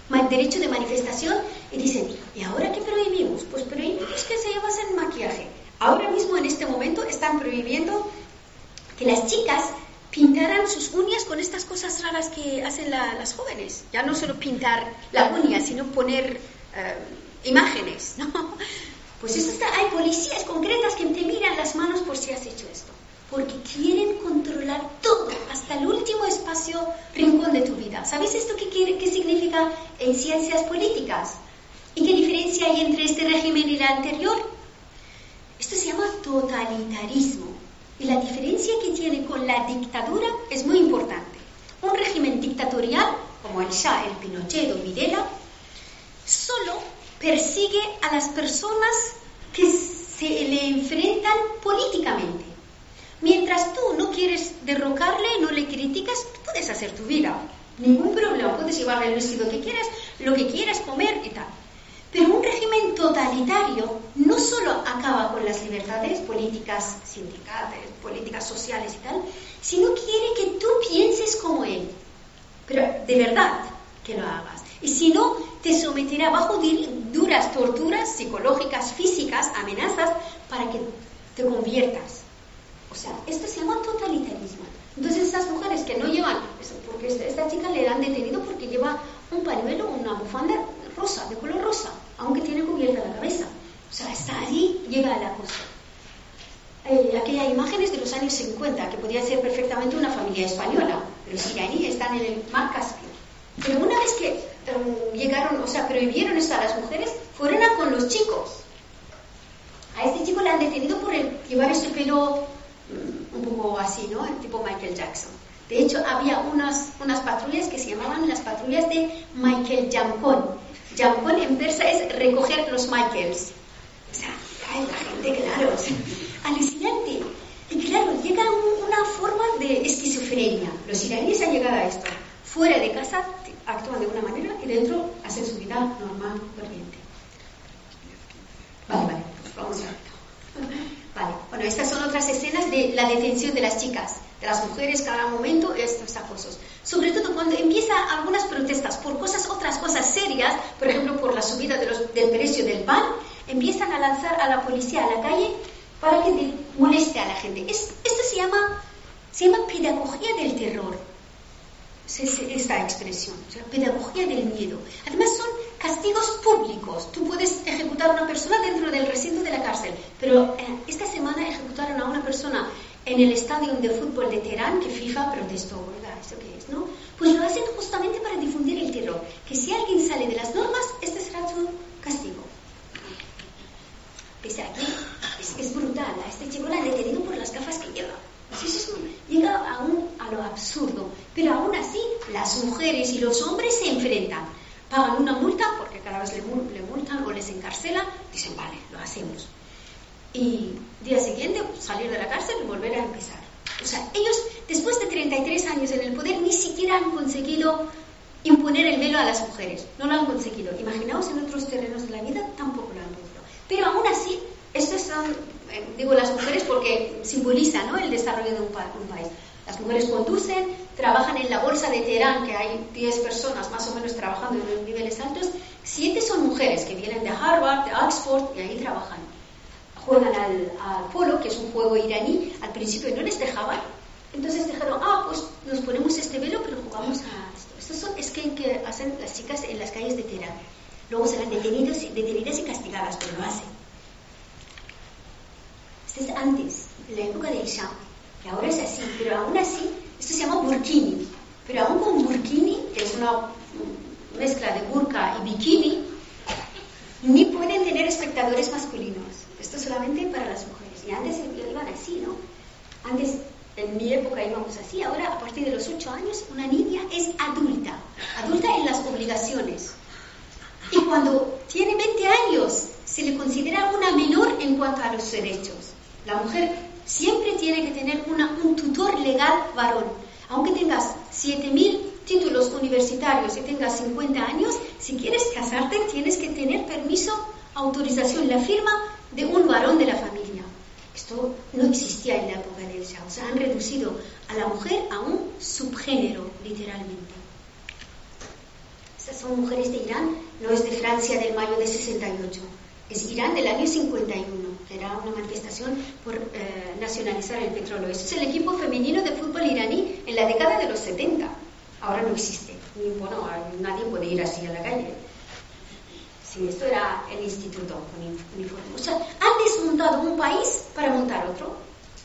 derecho de manifestación, y dicen, ¿y ahora qué prohibimos? Pues prohibimos que se llevasen maquillaje. Ahora mismo, en este momento, están prohibiendo que las chicas pintaran sus uñas con estas cosas raras que hacen la, las jóvenes. Ya no solo pintar la uña, sino poner eh, imágenes, ¿no? Pues esto está, hay policías concretas que te miran las manos por si has hecho esto. Porque quieren controlar todo, hasta el último espacio, rincón de tu vida. ¿Sabéis esto qué, quiere, qué significa en ciencias políticas? ¿Y qué diferencia hay entre este régimen y el anterior? Esto se llama totalitarismo. Y la diferencia que tiene con la dictadura es muy importante. Un régimen dictatorial, como el Shah, el Pinochet o Videla, solo persigue a las personas que se le enfrentan políticamente. Mientras tú no quieres derrocarle, no le criticas, puedes hacer tu vida. Ningún problema, puedes llevarle el vestido que quieras, lo que quieras comer y tal. Pero un régimen totalitario no solo acaba con las libertades políticas, sindicales, políticas sociales y tal, sino quiere que tú pienses como él. Pero de verdad que lo hagas. Y si no, te someterá bajo duras torturas psicológicas, físicas, amenazas, para que te conviertas. O sea, esto se llama totalitarismo. Entonces, estas mujeres que no llevan, porque esta chica le han detenido porque lleva un pañuelo, una bufanda rosa, de color rosa, aunque tiene cubierta la cabeza. O sea, hasta allí llega el acoso. Eh, aquellas imágenes de los años cincuenta, que podía ser perfectamente una familia española. Los iraníes están en el mar Caspio. Pero una vez que um, llegaron, o sea, prohibieron esto a las mujeres, fueron a con los chicos. A este chico le han detenido por el, llevar este pelo um, un poco así, ¿no? El tipo Michael Jackson. De hecho, había unas, unas patrullas que se llamaban las patrullas de Michael Jamkon. Jamkon en persa es recoger los Michaels. O sea, ay, la gente, claro, o sea, alucinante. Y claro, llega un, una forma de esquizofrenia. Los iraníes han llegado a esto. Fuera de casa actúan de una manera y dentro hacen su vida normal, corriente. Vale, vale, pues vamos a ver. Vale, bueno, estas son otras escenas de la detención de las chicas, de las mujeres cada momento, estos acosos. Sobre todo cuando empiezan algunas protestas por cosas, otras cosas serias, por ejemplo, por la subida de los, del precio del pan, empiezan a lanzar a la policía a la calle para que de, moleste a la gente. Es, esto se llama, se llama pedagogía del terror. Esta expresión, o sea, pedagogía del miedo. Además son castigos públicos. Tú puedes ejecutar a una persona dentro del recinto de la cárcel, pero eh, esta semana ejecutaron a una persona en el estadio de fútbol de Teherán que FIFA protestó. Oiga, ¿eso qué es, no? Pues lo hacen justamente para difundir el terror, que si alguien sale de las normas, este será su castigo. Pese aquí, es, es brutal. A este chico le han detenido por las gafas que lleva. Pues eso llega aún a lo absurdo, pero aún así las mujeres y los hombres se enfrentan, pagan una multa porque cada vez le, le multan o les encarcelan, dicen vale, lo hacemos, y día siguiente salir de la cárcel y volver a empezar. O sea, ellos después de treinta y tres años en el poder ni siquiera han conseguido imponer el velo a las mujeres, no lo han conseguido. Imaginaos en otros terrenos de la vida, tampoco lo han conseguido, pero aún así estos son, eh, digo las mujeres porque simbolizan, ¿no?, el desarrollo de un, pa un país. Las mujeres conducen, trabajan en la bolsa de Teherán, que hay diez personas más o menos trabajando en niveles altos. Siete son mujeres que vienen de Harvard, de Oxford, y ahí trabajan. Juegan al, al polo, que es un juego iraní. Al principio no les dejaban. Entonces dijeron, ah, pues nos ponemos este velo, pero jugamos a esto. Estos son skate que hacen las chicas en las calles de Teherán. Luego serán detenidos, detenidas y castigadas, pero lo hacen. Esto es antes, en la época del Shah, que ahora es así, pero aún así, esto se llama burkini. Pero aún con burkini, que es una mezcla de burka y bikini, ni pueden tener espectadores masculinos. Esto es solamente para las mujeres. Y antes iban así, ¿no? Antes, en mi época íbamos así, ahora a partir de los ocho años, una niña es adulta, adulta en las obligaciones. Y cuando tiene veinte años, se le considera una menor en cuanto a los derechos. La mujer siempre tiene que tener una, un tutor legal varón. Aunque tengas siete mil títulos universitarios y tengas cincuenta años, si quieres casarte tienes que tener permiso, autorización, la firma de un varón de la familia. Esto no existía en la época del Shah. O sea, han reducido a la mujer a un subgénero, literalmente. Estas son mujeres de Irán, no es de Francia del mayo de sesenta y ocho. Es Irán del año cincuenta y uno, que era una manifestación por eh, nacionalizar el petróleo. Este es el equipo femenino de fútbol iraní en la década de los setenta. Ahora no existe. Ni, bueno, nadie puede ir así a la calle. Sí, esto era el instituto con uniforme. O sea, han desmontado un país para montar otro.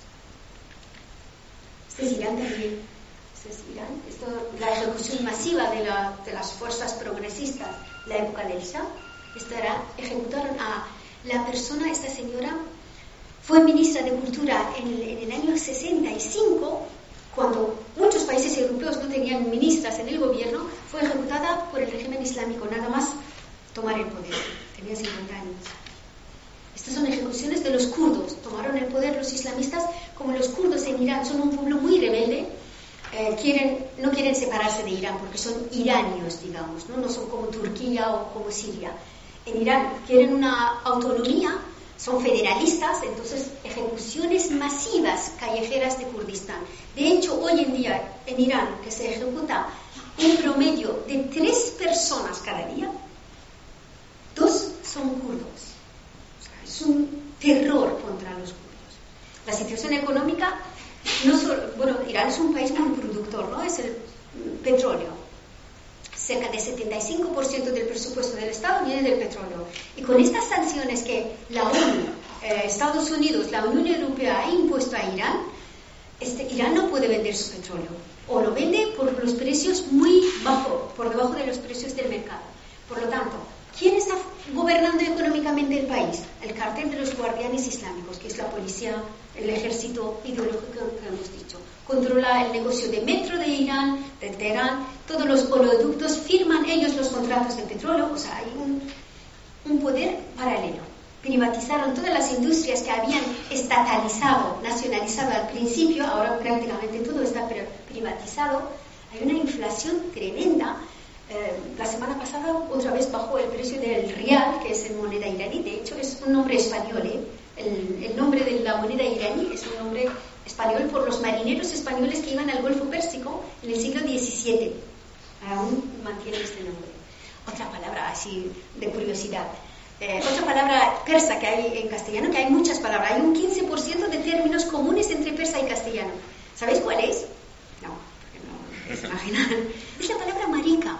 Este es Irán también. Este es Irán. Esto, la ejecución masiva de, la, de las fuerzas progresistas, la época del Shah. Esto era, ejecutaron a la persona, esta señora, fue ministra de Cultura en el, en el año sesenta y cinco, cuando muchos países europeos no tenían ministras en el gobierno, fue ejecutada por el régimen islámico, nada más tomar el poder. Tenía cincuenta años. Estas son ejecuciones de los kurdos. Tomaron el poder los islamistas, como los kurdos en Irán son un pueblo muy rebelde, eh, quieren, no quieren separarse de Irán porque son iranios, digamos, ¿no? No son como Turquía o como Siria. En Irán quieren una autonomía, son federalistas, entonces ejecuciones masivas callejeras de Kurdistán. De hecho, hoy en día en Irán, que se ejecuta un promedio de tres personas cada día, dos son kurdos. O sea, es un terror contra los kurdos. La situación económica, no solo, bueno, Irán es un país muy productor, ¿no? Es el petróleo. Cerca del setenta y cinco por ciento del presupuesto del Estado viene del petróleo. Y con estas sanciones que la ONU, eh, Estados Unidos, la Unión Europea ha impuesto a Irán, este, Irán no puede vender su petróleo. O lo vende por los precios muy bajos, por debajo de los precios del mercado. Por lo tanto, ¿quién está gobernando económicamente el país? El cartel de los guardianes islámicos, que es la policía, el ejército ideológico que hemos dicho. Controla el negocio de metro de Irán, de Teherán, todos los oleoductos, firman ellos los contratos de petróleo, o sea, hay un, un poder paralelo. Privatizaron todas las industrias que habían estatalizado, nacionalizado al principio, ahora prácticamente todo está privatizado. Hay una inflación tremenda. Eh, la semana pasada otra vez bajó el precio del rial, que es en moneda iraní, de hecho es un nombre español, ¿eh? el, el nombre de la moneda iraní es un nombre español por los marineros españoles que iban al Golfo Pérsico en el siglo diecisiete. Aún mantienen este nombre. Otra palabra así de curiosidad. Eh, otra palabra persa que hay en castellano, que hay muchas palabras. Hay un quince por ciento de términos comunes entre persa y castellano. ¿Sabéis cuál es? No, porque no es imaginar. Es la palabra marica.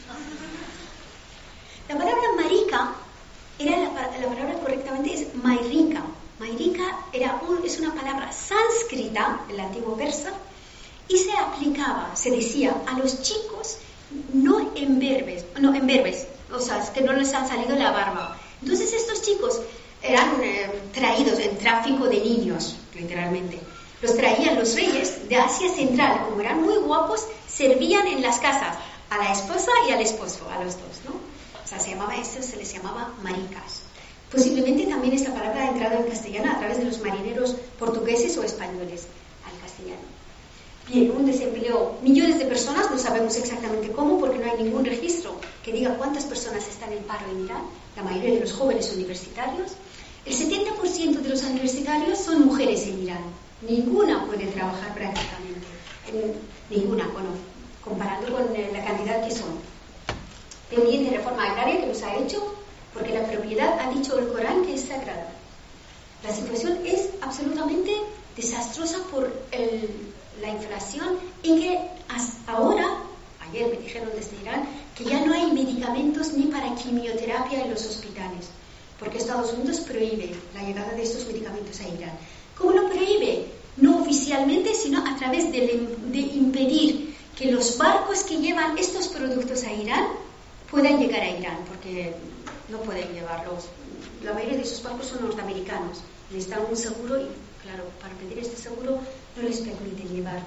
La palabra marica, era la, la palabra correctamente es mairika. Mairika era un, es una palabra sánscrita, el antiguo persa, y se aplicaba, se decía, a los chicos no imberbes, no imberbes, o sea, que no les han salido la barba. Entonces estos chicos eran eh, traídos en tráfico de niños, literalmente. Los traían los reyes de Asia Central, como eran muy guapos, servían en las casas a la esposa y al esposo, a los dos, ¿no? O sea, se llamaba esto, se les llamaba maricas. Posiblemente también esta palabra ha entrado en castellano a través de los marineros portugueses o españoles al castellano. Bien, un desempleo, millones de personas, no sabemos exactamente cómo, porque no hay ningún registro que diga cuántas personas están en paro en Irán, la mayoría de los jóvenes universitarios. El setenta por ciento de los universitarios son mujeres en Irán. Ninguna puede trabajar prácticamente. En, ninguna, bueno, comparando con la cantidad que son. Pendiente de reforma agraria que nos ha hecho, porque la propiedad, ha dicho el Corán, que es sagrada. La situación es absolutamente desastrosa por el, la inflación, y que hasta ahora, ayer me dijeron desde Irán, que ya no hay medicamentos ni para quimioterapia en los hospitales, porque Estados Unidos prohíbe la llegada de estos medicamentos a Irán. ¿Cómo lo prohíbe? No oficialmente, sino a través de, de impedir que los barcos que llevan estos productos a Irán puedan llegar a Irán, porque no pueden llevarlos. La mayoría de esos barcos son norteamericanos, necesitan un seguro y, claro, para pedir este seguro no les permite llevar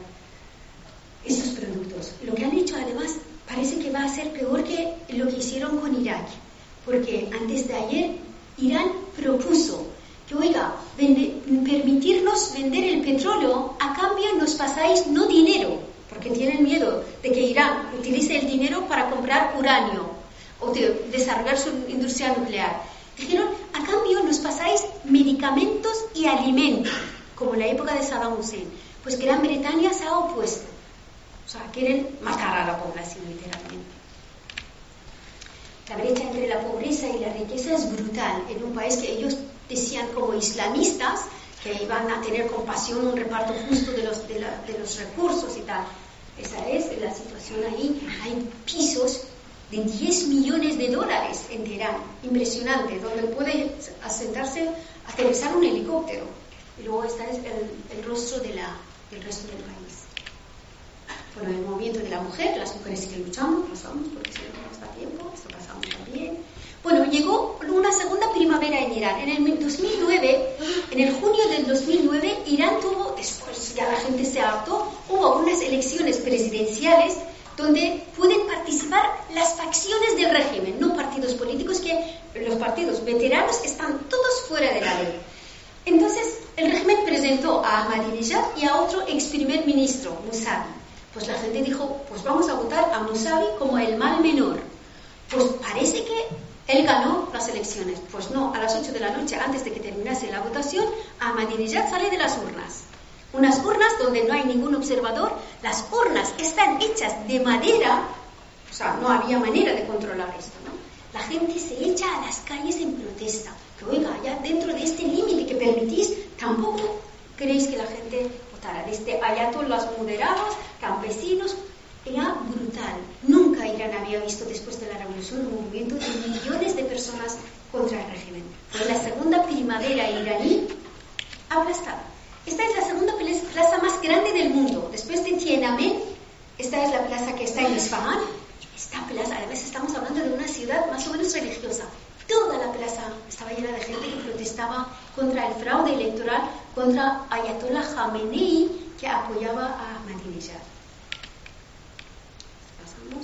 estos productos. Lo que han hecho, además, parece que va a ser peor que lo que hicieron con Irak, porque antes de ayer Irán propuso que, oiga, vende, permitirnos vender el petróleo, a cambio nos pasáis no dinero, porque tienen miedo de que Irán utilice el dinero para comprar uranio o de desarrollar su industria nuclear. Dijeron, a cambio nos pasáis medicamentos y alimentos, como en la época de Saddam Hussein. Pues Gran Bretaña se ha opuesto. O sea, quieren matar a la población, literalmente. La brecha entre la pobreza y la riqueza es brutal en un país que ellos decían como islamistas, que iban a tener compasión, un reparto justo de los, de, la, de los recursos y tal. Esa es la situación ahí. Hay pisos de diez millones de dólares en Teherán, impresionante, donde puede asentarse, aterrizar un helicóptero. Y luego está el, el rostro de la, del resto del país. Bueno, el movimiento de la mujer, las mujeres siguen luchando, pasamos, porque si no nos da tiempo, esto pasamos también. Bueno, llegó una segunda primavera en Irán. En el dos mil nueve, en el junio del dos mil nueve, Irán tuvo, después ya la gente se hartó, hubo unas elecciones presidenciales donde pueden participar las facciones del régimen, no partidos políticos, que los partidos veteranos están todos fuera de la ley. Entonces, el régimen presentó a Ahmadinejad y a otro ex primer ministro, Musavi. Pues la gente dijo, pues vamos a votar a Musavi como el mal menor. Pues parece que él ganó las elecciones. Pues no, a las ocho de la noche, antes de que terminase la votación, Ahmadinejad sale de las urnas. Unas urnas donde no hay ningún observador. Las urnas están hechas de madera, o sea, no había manera de controlar esto, ¿no? La gente se echa a las calles en protesta. Que oiga, ya dentro de este límite que permitís, tampoco queréis que la gente votara. Desde ayatolás moderados, campesinos, era brutal. Nunca Irán había visto después de la revolución un movimiento de millones de personas contra el régimen. Fue la segunda primavera iraní aplastada. Esta es la segunda plaza más grande del mundo. Después de Tiananmen, esta es la plaza que está en Isfahán. Esta plaza, además estamos hablando de una ciudad más o menos religiosa. Toda la plaza estaba llena de gente que protestaba contra el fraude electoral, contra Ayatollah Khamenei, que apoyaba a Ahmadinejad. Pasamos.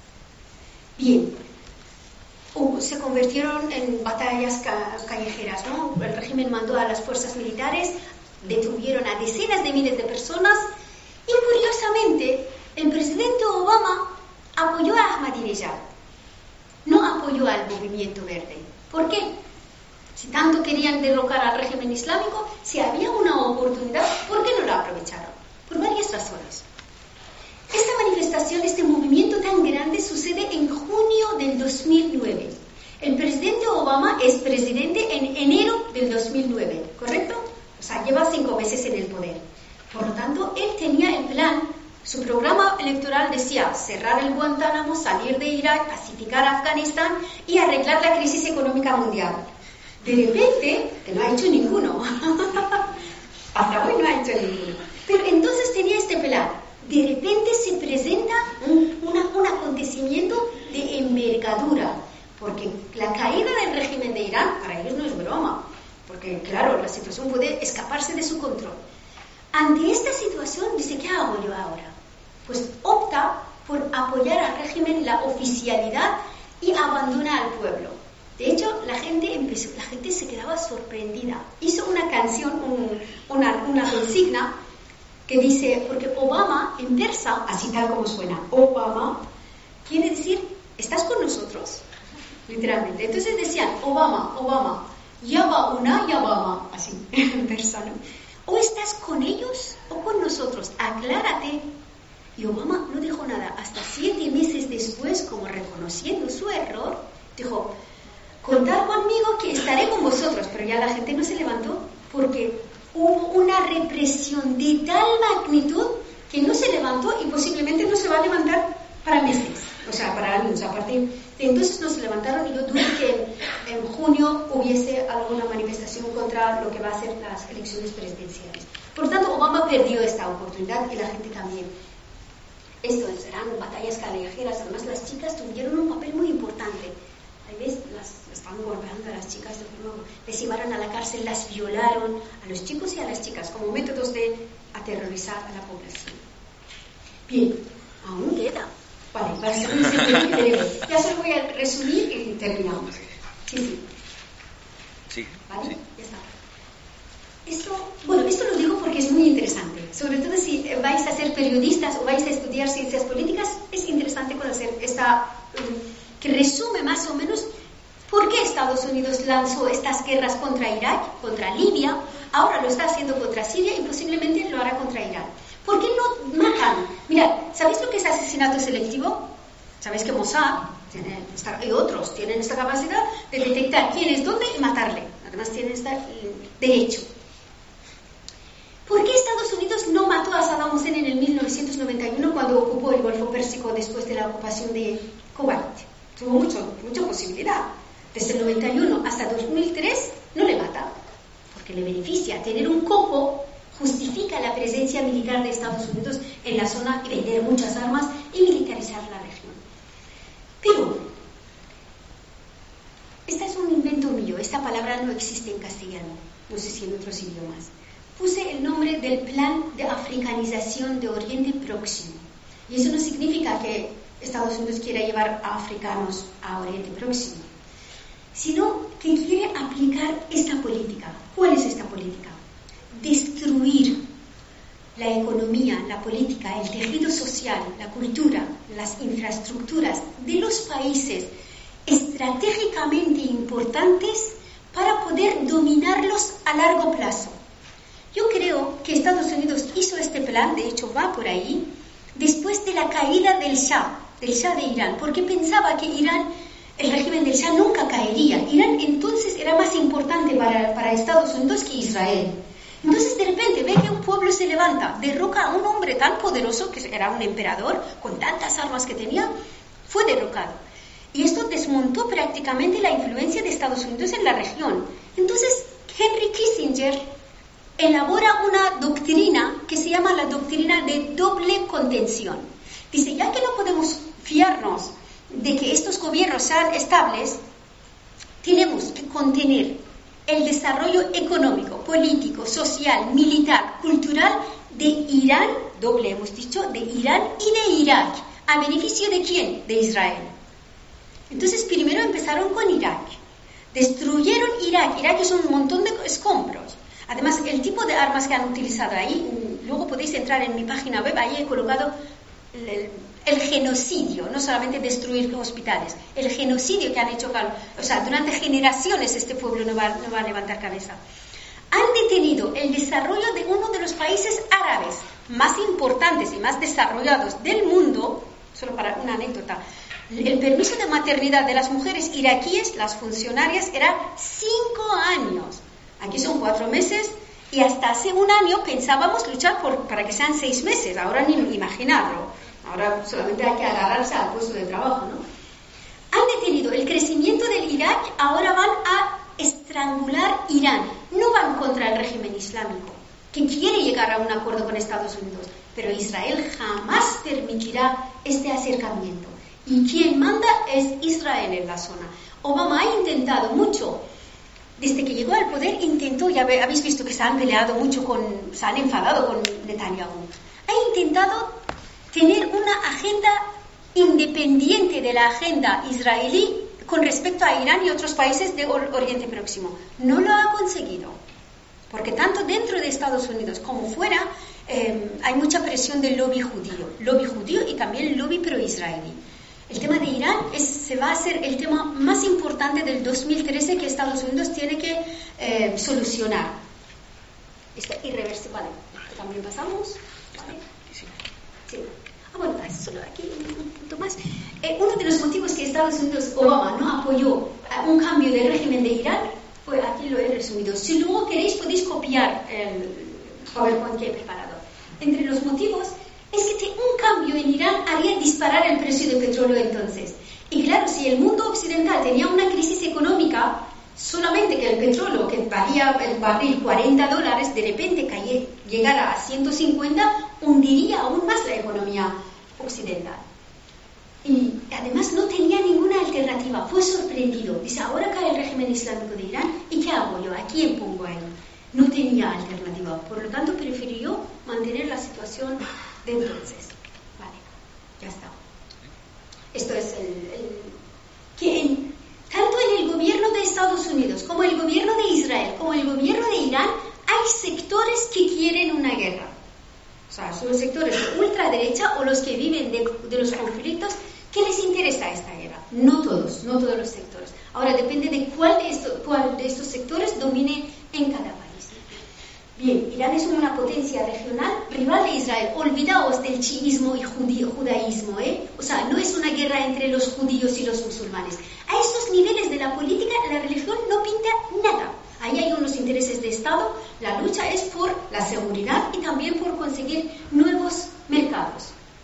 Bien. Uh, se convirtieron en batallas ca- callejeras, ¿no? El régimen mandó a las fuerzas militares, detuvieron a decenas de miles de personas y, curiosamente, el presidente Obama apoyó a Ahmadinejad, no apoyó al movimiento verde. ¿Por qué? Si tanto querían derrocar al régimen islámico, si había una oportunidad, ¿por qué no la aprovecharon? Por varias razones. Esta manifestación, este movimiento tan grande sucede en junio del dos mil nueve. El presidente Obama es presidente en enero del dos mil nueve, ¿correcto? O sea, lleva cinco meses en el poder. Por lo tanto, él tenía el plan, su programa electoral decía cerrar el Guantánamo, salir de Irak, pacificar Afganistán y arreglar la crisis económica mundial. De repente, que no ha hecho ninguno. Hasta hoy no ha hecho ninguno. Pero entonces tenía este plan. De repente se presenta un, una, un acontecimiento de envergadura, porque la caída del régimen de Irán para ellos no es broma, porque claro, la situación puede escaparse de su control. Ante esta situación dice, ¿qué hago yo ahora? Pues opta por apoyar al régimen, la oficialidad, y abandona al pueblo. De hecho, la gente empezó, la gente se quedaba sorprendida. Hizo una canción, un, una, una consigna que dice, porque Obama en persa, así tal como suena, Obama, quiere decir, ¿estás con nosotros? Literalmente. Entonces decían, Obama, Obama, Yaba una, Yabama, así, en persa, ¿no? O estás con ellos o con nosotros, aclárate. Y Obama no dijo nada. Hasta siete meses después, como reconociendo su error, dijo, contad conmigo que estaré con vosotros. Pero ya la gente no se levantó porque hubo una represión de tal magnitud que no se levantó y posiblemente no se va a levantar para meses, o sea, para años. A partir de entonces no se levantaron y yo dudo que en, en junio hubiese alguna manifestación contra lo que va a ser las elecciones presidenciales. Por tanto, Obama perdió esta oportunidad y la gente también. Esto serán batallas callejeras. Además, las chicas tuvieron un papel muy importante. Ahí ves, las estaban golpeando a las chicas de forma, les llevaron a la cárcel, las violaron, a los chicos y a las chicas, como métodos de aterrorizar a la población. Bien, aún queda. Vale, para ser ya solo voy a resumir y terminamos. Sí, sí. Sí. ¿Vale? Sí. Ya está. Esto, bueno, esto lo digo porque es muy interesante. Sobre todo si vais a ser periodistas o vais a estudiar ciencias políticas, es interesante conocer esta, um, que resume más o menos por qué Estados Unidos lanzó estas guerras contra Irak, contra Libia, ahora lo está haciendo contra Siria y posiblemente lo hará contra Irán. ¿Por qué no matan? Mirad, ¿sabéis lo que es asesinato selectivo? ¿Sabéis que Mossad Tienen esta, y otros tienen esta capacidad de detectar quién es dónde y matarle. Además tienen este derecho. ¿Por qué Estados Unidos no mató a Saddam Hussein en el mil novecientos noventa y uno cuando ocupó el Golfo Pérsico después de la ocupación de Kuwait? Tuvo mucho, mucha posibilidad. Desde el noventa y uno hasta dos mil tres no le mata, porque le beneficia. Tener un coco justifica la presencia militar de Estados Unidos en la zona y vender muchas armas y militarizar la región. Pero, este es un invento mío, esta palabra no existe en castellano, no sé si en otros idiomas. Puse el nombre del plan de africanización de Oriente Próximo. Y eso no significa que Estados Unidos quiera llevar a africanos a Oriente Próximo, sino que quiere aplicar esta política. ¿Cuál es esta política? Destruir la economía, la política, el tejido social, la cultura, las infraestructuras de los países estratégicamente importantes para poder dominarlos a largo plazo. Yo creo que Estados Unidos hizo este plan, de hecho va por ahí, después de la caída del Shah, del Shah de Irán, porque pensaba que Irán, el régimen del Shah nunca caería. Irán entonces era más importante para, para Estados Unidos que Israel. Entonces de repente ve que un pueblo se levanta, derroca a un hombre tan poderoso, que era un emperador, con tantas armas que tenía, fue derrocado. Y esto desmontó prácticamente la influencia de Estados Unidos en la región. Entonces Henry Kissinger elabora una doctrina que se llama la doctrina de doble contención. Dice, ya que no podemos fiarnos de que estos gobiernos sean estables, tenemos que contener el desarrollo económico, político, social, militar, cultural de Irán, doble hemos dicho, de Irán y de Irak. ¿A beneficio de quién? De Israel. Entonces primero empezaron con Irak. Destruyeron Irak. Irak es un montón de escombros. Además, el tipo de armas que han utilizado ahí, luego podéis entrar en mi página web, ahí he colocado el, el genocidio, no solamente destruir hospitales, el genocidio que han hecho, o sea, durante generaciones este pueblo no va, no va a levantar cabeza. Han detenido el desarrollo de uno de los países árabes más importantes y más desarrollados del mundo, solo para una anécdota. El permiso de maternidad de las mujeres iraquíes, las funcionarias, era cinco años. Aquí son cuatro meses y hasta hace un año pensábamos luchar por, para que sean seis meses. Ahora ni imaginarlo. Ahora solamente hay que agarrarse al puesto de trabajo, ¿no? Han detenido el crecimiento del Irak, ahora van a estrangular Irán. No van contra el régimen islámico, que quiere llegar a un acuerdo con Estados Unidos. Pero Israel jamás permitirá este acercamiento. Y quien manda es Israel en la zona. Obama ha intentado mucho. Desde que llegó al poder intentó, ya habéis visto que se han peleado mucho con, se han enfadado con Netanyahu. Ha intentado tener una agenda independiente de la agenda israelí con respecto a Irán y otros países de Oriente Próximo. No lo ha conseguido, porque tanto dentro de Estados Unidos como fuera eh, hay mucha presión del lobby judío, lobby judío y también lobby pro-israelí. El tema de Irán es, se va a ser el tema más importante del dos mil trece que Estados Unidos tiene que eh, solucionar. Está irreversible. Vale, también pasamos. ¿Vale? Sí. Ah, bueno, solo aquí un punto más. Eh, uno de los motivos que Estados Unidos, Obama, no apoyó un cambio del régimen de Irán, fue, aquí lo he resumido. Si luego queréis, podéis copiar el PowerPoint que he preparado. Entre los motivos es que un cambio en Irán haría disparar el precio del petróleo entonces. Y claro, si el mundo occidental tenía una crisis económica, solamente que el petróleo, que valía el barril cuarenta dólares, de repente cayera, llegara a ciento cincuenta, hundiría aún más la economía occidental. Y además no tenía ninguna alternativa, fue sorprendido. Dice, ahora cae el régimen islámico de Irán, ¿y qué hago yo? ¿A quién pongo ahí? No tenía alternativa, por lo tanto prefirió mantener la situación de entonces. Vale, ya está. Esto es el, el que en, tanto en el gobierno de Estados Unidos como el gobierno de Israel como el gobierno de Irán hay sectores que quieren una guerra. O sea, son los sectores de ultraderecha o los que viven de, de los conflictos que les interesa esta guerra. No todos, no todos los sectores. Ahora depende de cuál de, esto, cuál de estos sectores domine en cada país. Bien, Irán es una potencia regional rival de Israel. Olvidaos del chiismo y judío, judaísmo, ¿eh? O sea, no es una guerra entre los judíos y los musulmanes. A estos niveles de la política, la religión no pinta nada. Ahí hay unos intereses de Estado. La lucha es por la seguridad y también por conseguir nuevos mercados.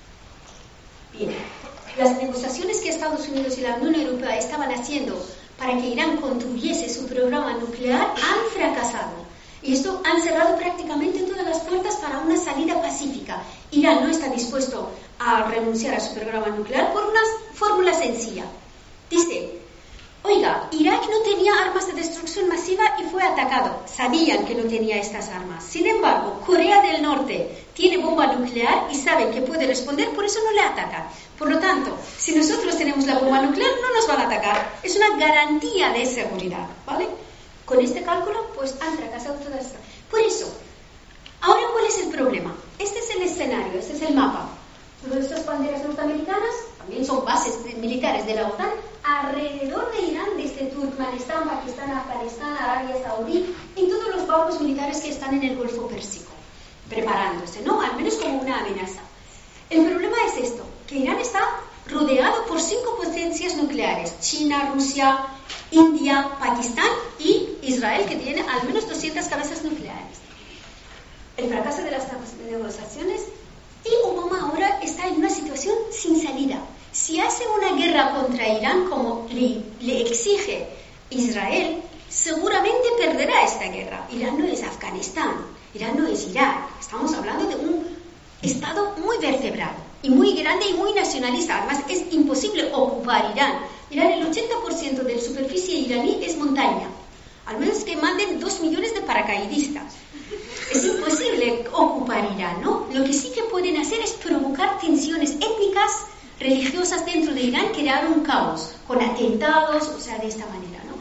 Bien, las negociaciones que Estados Unidos y la Unión Europea estaban haciendo para que Irán construyese su programa nuclear han fracasado. Y esto han cerrado prácticamente todas las puertas para una salida pacífica. Irán no está dispuesto a renunciar a su programa nuclear por una fórmula sencilla. Dice, oiga, Irak no tenía armas de destrucción masiva y fue atacado. Sabían que no tenía estas armas. Sin embargo, Corea del Norte tiene bomba nuclear y saben que puede responder, por eso no le atacan. Por lo tanto, si nosotros tenemos la bomba nuclear, no nos van a atacar. Es una garantía de seguridad, ¿vale? Con este cálculo, pues han fracasado todas estas. Por eso, ahora, ¿cuál es el problema? Este es el escenario, este es el mapa. Todas estas banderas norteamericanas también son bases de, militares de la OTAN alrededor de Irán, desde Turkmenistán, Pakistán, Afganistán, Arabia Saudí, en todos los barcos militares que están en el Golfo Pérsico, preparándose, ¿no? Al menos como una amenaza. El problema es esto, que Irán está rodeado por cinco potencias nucleares: China, Rusia, India, Pakistán y Israel, que tiene al menos doscientas cabezas nucleares. El fracaso de las negociaciones, y Obama ahora está en una situación sin salida. Si hace una guerra contra Irán como le, le exige Israel, seguramente perderá esta guerra. Irán no es Afganistán, Irán no es Irak. Estamos hablando de un estado muy vertebrado y muy grande y muy nacionalista. Además, es imposible ocupar Irán. Irán, el ochenta por ciento de la superficie iraní es montaña. Al menos que manden dos millones de paracaidistas. Es imposible ocupar Irán, ¿no? Lo que sí que pueden hacer es provocar tensiones étnicas, religiosas dentro de Irán, crear un caos, con atentados, o sea, de esta manera, ¿no?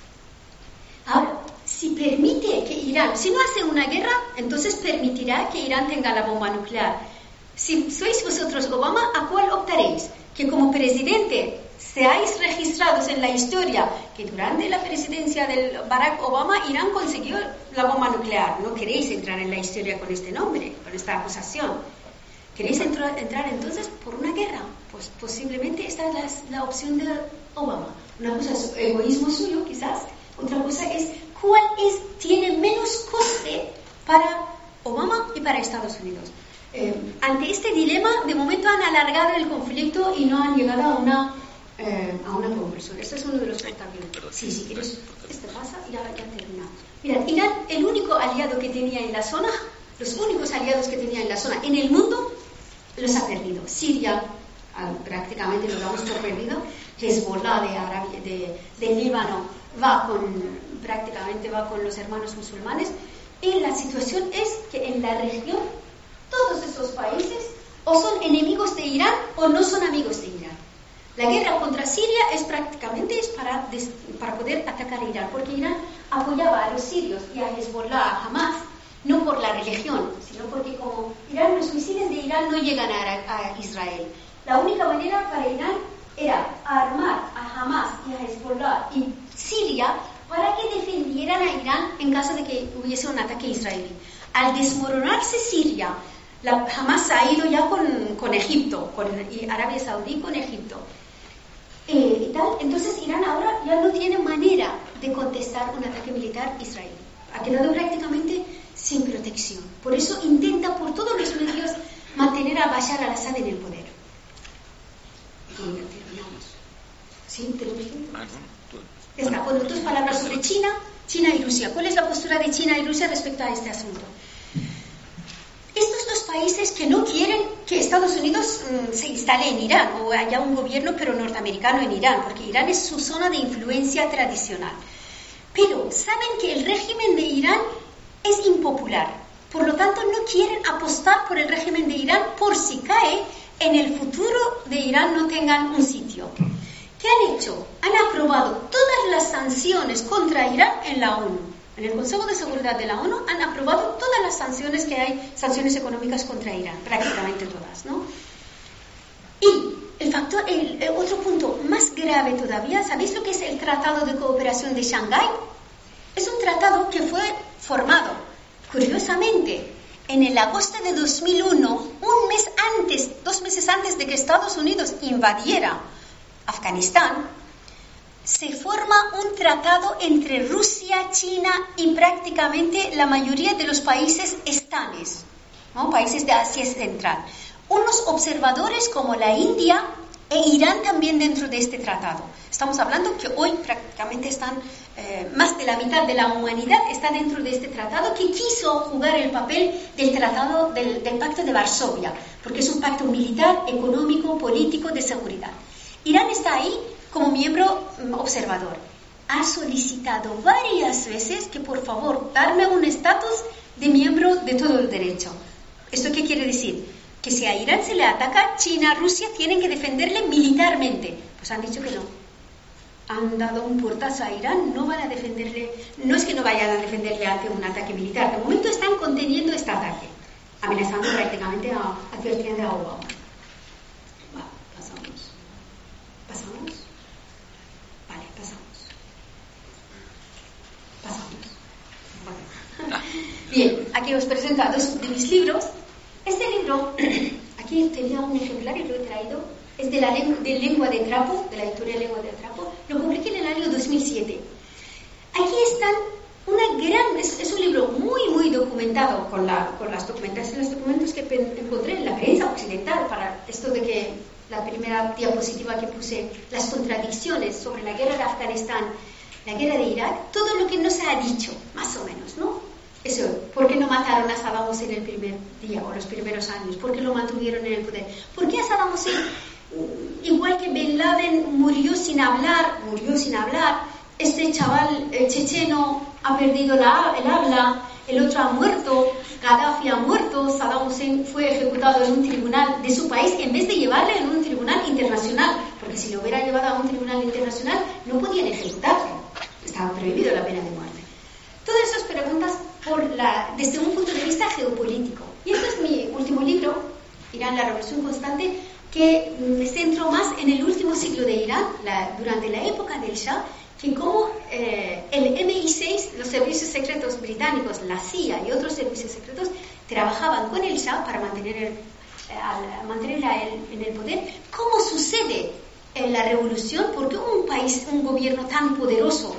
Ahora, si permite que Irán, si no hace una guerra, entonces permitirá que Irán tenga la bomba nuclear. Si sois vosotros Obama, ¿a cuál optaréis? Que como presidente seáis registrados en la historia que durante la presidencia de Barack Obama Irán consiguió la bomba nuclear. No queréis entrar en la historia con este nombre, con esta acusación. ¿Queréis entrar, entrar entonces por una guerra? Pues posiblemente esta es la, la opción de Obama. Una cosa es egoísmo suyo, quizás. Otra cosa es cuál es, tiene menos coste para Obama y para Estados Unidos. Eh, ante este dilema, de momento han alargado el conflicto y no han llegado a una eh, a una conclusión. Este es uno de los portaaviones. Sí, si quieres, esto pasa y ya, ya terminamos. Mirad, Irán, el único aliado que tenía en la zona, los únicos aliados que tenía en la zona, en el mundo, los ha perdido. Siria, prácticamente lo damos por perdido. Hezbollah de Arabia, de, de Líbano, va con, prácticamente va con los hermanos musulmanes. Y la situación es que en la región, todos esos países o son enemigos de Irán o no son amigos de Irán. La guerra contra Siria es prácticamente es para, des, para poder atacar a Irán, porque Irán apoyaba a los sirios y a Hezbollah, a Hamas, no por la religión, sino porque como Irán, los misiles de Irán no llegan a, a Israel. La única manera para Irán era armar a Hamas y a Hezbollah y Siria para que defendieran a Irán en caso de que hubiese un ataque israelí. Al desmoronarse Siria, la Hamas ha ido ya con, con Egipto, con y Arabia Saudí con Egipto. Eh, y tal. Entonces Irán ahora ya no tiene manera de contestar un ataque militar israelí. Ha quedado prácticamente sin protección. Por eso intenta por todos los medios mantener a Bashar al-Assad en el poder. Y ya terminamos. ¿Sí? ¿Te lo presento? Está. Bueno, dos palabras sobre China, China y Rusia. ¿Cuál es la postura de China y Rusia respecto a este asunto? Estos dos países que no quieren que Estados Unidos mmm, se instale en Irán o haya un gobierno pero norteamericano en Irán, porque Irán es su zona de influencia tradicional. Pero saben que el régimen de Irán es impopular. Por lo tanto, no quieren apostar por el régimen de Irán por si cae, en el futuro de Irán no tengan un sitio. ¿Qué han hecho? Han aprobado todas las sanciones contra Irán en la ONU. En el Consejo de Seguridad de la ONU han aprobado todas las sanciones que hay, sanciones económicas contra Irán, prácticamente todas, ¿no? Y el factor, el, el otro punto más grave todavía, ¿sabéis lo que es el Tratado de Cooperación de Shanghái? Es un tratado que fue formado Curiosamente, en el agosto de dos mil uno, un mes antes, dos meses antes de que Estados Unidos invadiera Afganistán, se forma un tratado entre Rusia, China y prácticamente la mayoría de los países estanes, ¿no? Países de Asia Central. Unos observadores como la India e Irán también dentro de este tratado. Estamos hablando que hoy prácticamente están, eh, más de la mitad de la humanidad está dentro de este tratado que quiso jugar el papel del tratado del, del Pacto de Varsovia, porque es un pacto militar, económico, político, de seguridad. Irán está ahí como miembro um, observador. Ha solicitado varias veces que por favor darme un estatus de miembro de todo el derecho. ¿Esto qué quiere decir? Que si a Irán se le ataca, China, Rusia tienen que defenderle militarmente. Pues han dicho que no. Han dado un portazo a Irán, no van a defenderle, no es que no vayan a defenderle ante un ataque militar, de momento están conteniendo este ataque, amenazando prácticamente a, advirtiendo a Obama. Va, pasamos. ¿Pasamos? Vale, pasamos. Pasamos. Vale. Bien, aquí os presento dos de mis libros. Este libro, aquí tenía un ejemplar y lo he traído, es de la lengua de, lengua de trapo, de la editorial Lengua de Trapo, lo publiqué en el año dos mil siete. Aquí están una gran, es, es un libro muy, muy documentado con, la, con las documentaciones, los documentos que pen, encontré en la prensa occidental, para esto de que la primera diapositiva que puse, las contradicciones sobre la guerra de Afganistán, la guerra de Irak, todo lo que no se ha dicho, más o menos, ¿no? Eso, ¿por qué no mataron a Saddam Hussein el primer día o los primeros años? ¿Por qué lo mantuvieron en el poder? ¿Por qué a Saddam Hussein, igual que Bin Laden, murió sin hablar, murió sin hablar? Este chaval el checheno ha perdido la, el habla, el otro ha muerto, Gaddafi ha muerto, Saddam Hussein fue ejecutado en un tribunal de su país en vez de llevarle en un tribunal internacional, porque si lo hubiera llevado a un tribunal internacional no podían ejecutarlo, estaba prohibido la pena de muerte. Todas esas preguntas por la, desde un punto de vista geopolítico. Y este es mi último libro, Irán, la revolución constante, que me centro más en el último siglo de Irán, la, durante la época del Shah, que como eh, el eme i seis, los servicios secretos británicos, la C I A y otros servicios secretos, trabajaban con el Shah para mantener el, al mantenerla en el poder. ¿Cómo sucede en la revolución? Porque un país, un gobierno tan poderoso,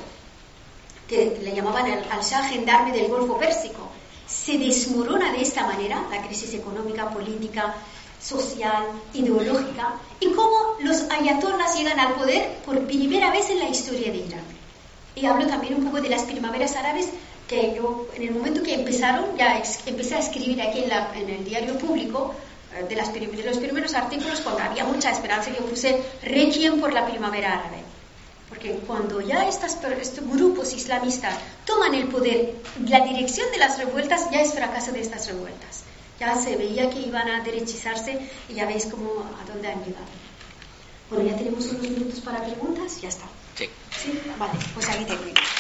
que le llamaban el, al Shah gendarme del Golfo Pérsico, se desmorona de esta manera, la crisis económica, política, social, ideológica, y cómo los ayatolás llegan al poder por primera vez en la historia de Irán. Y hablo también un poco de las primaveras árabes, que yo en el momento que empezaron, ya ex, empecé a escribir aquí en, la, en el diario público, eh, de, las, de los primeros artículos, cuando había mucha esperanza, yo puse Requiem por la primavera árabe. Porque cuando ya estas, estos grupos islamistas toman el poder, la dirección de las revueltas ya es fracaso de estas revueltas. Ya se veía que iban a derechizarse y ya veis cómo, a dónde han llegado. Bueno, ya tenemos unos minutos para preguntas, ya está. Sí. ¿Sí? Vale, pues ahí termino.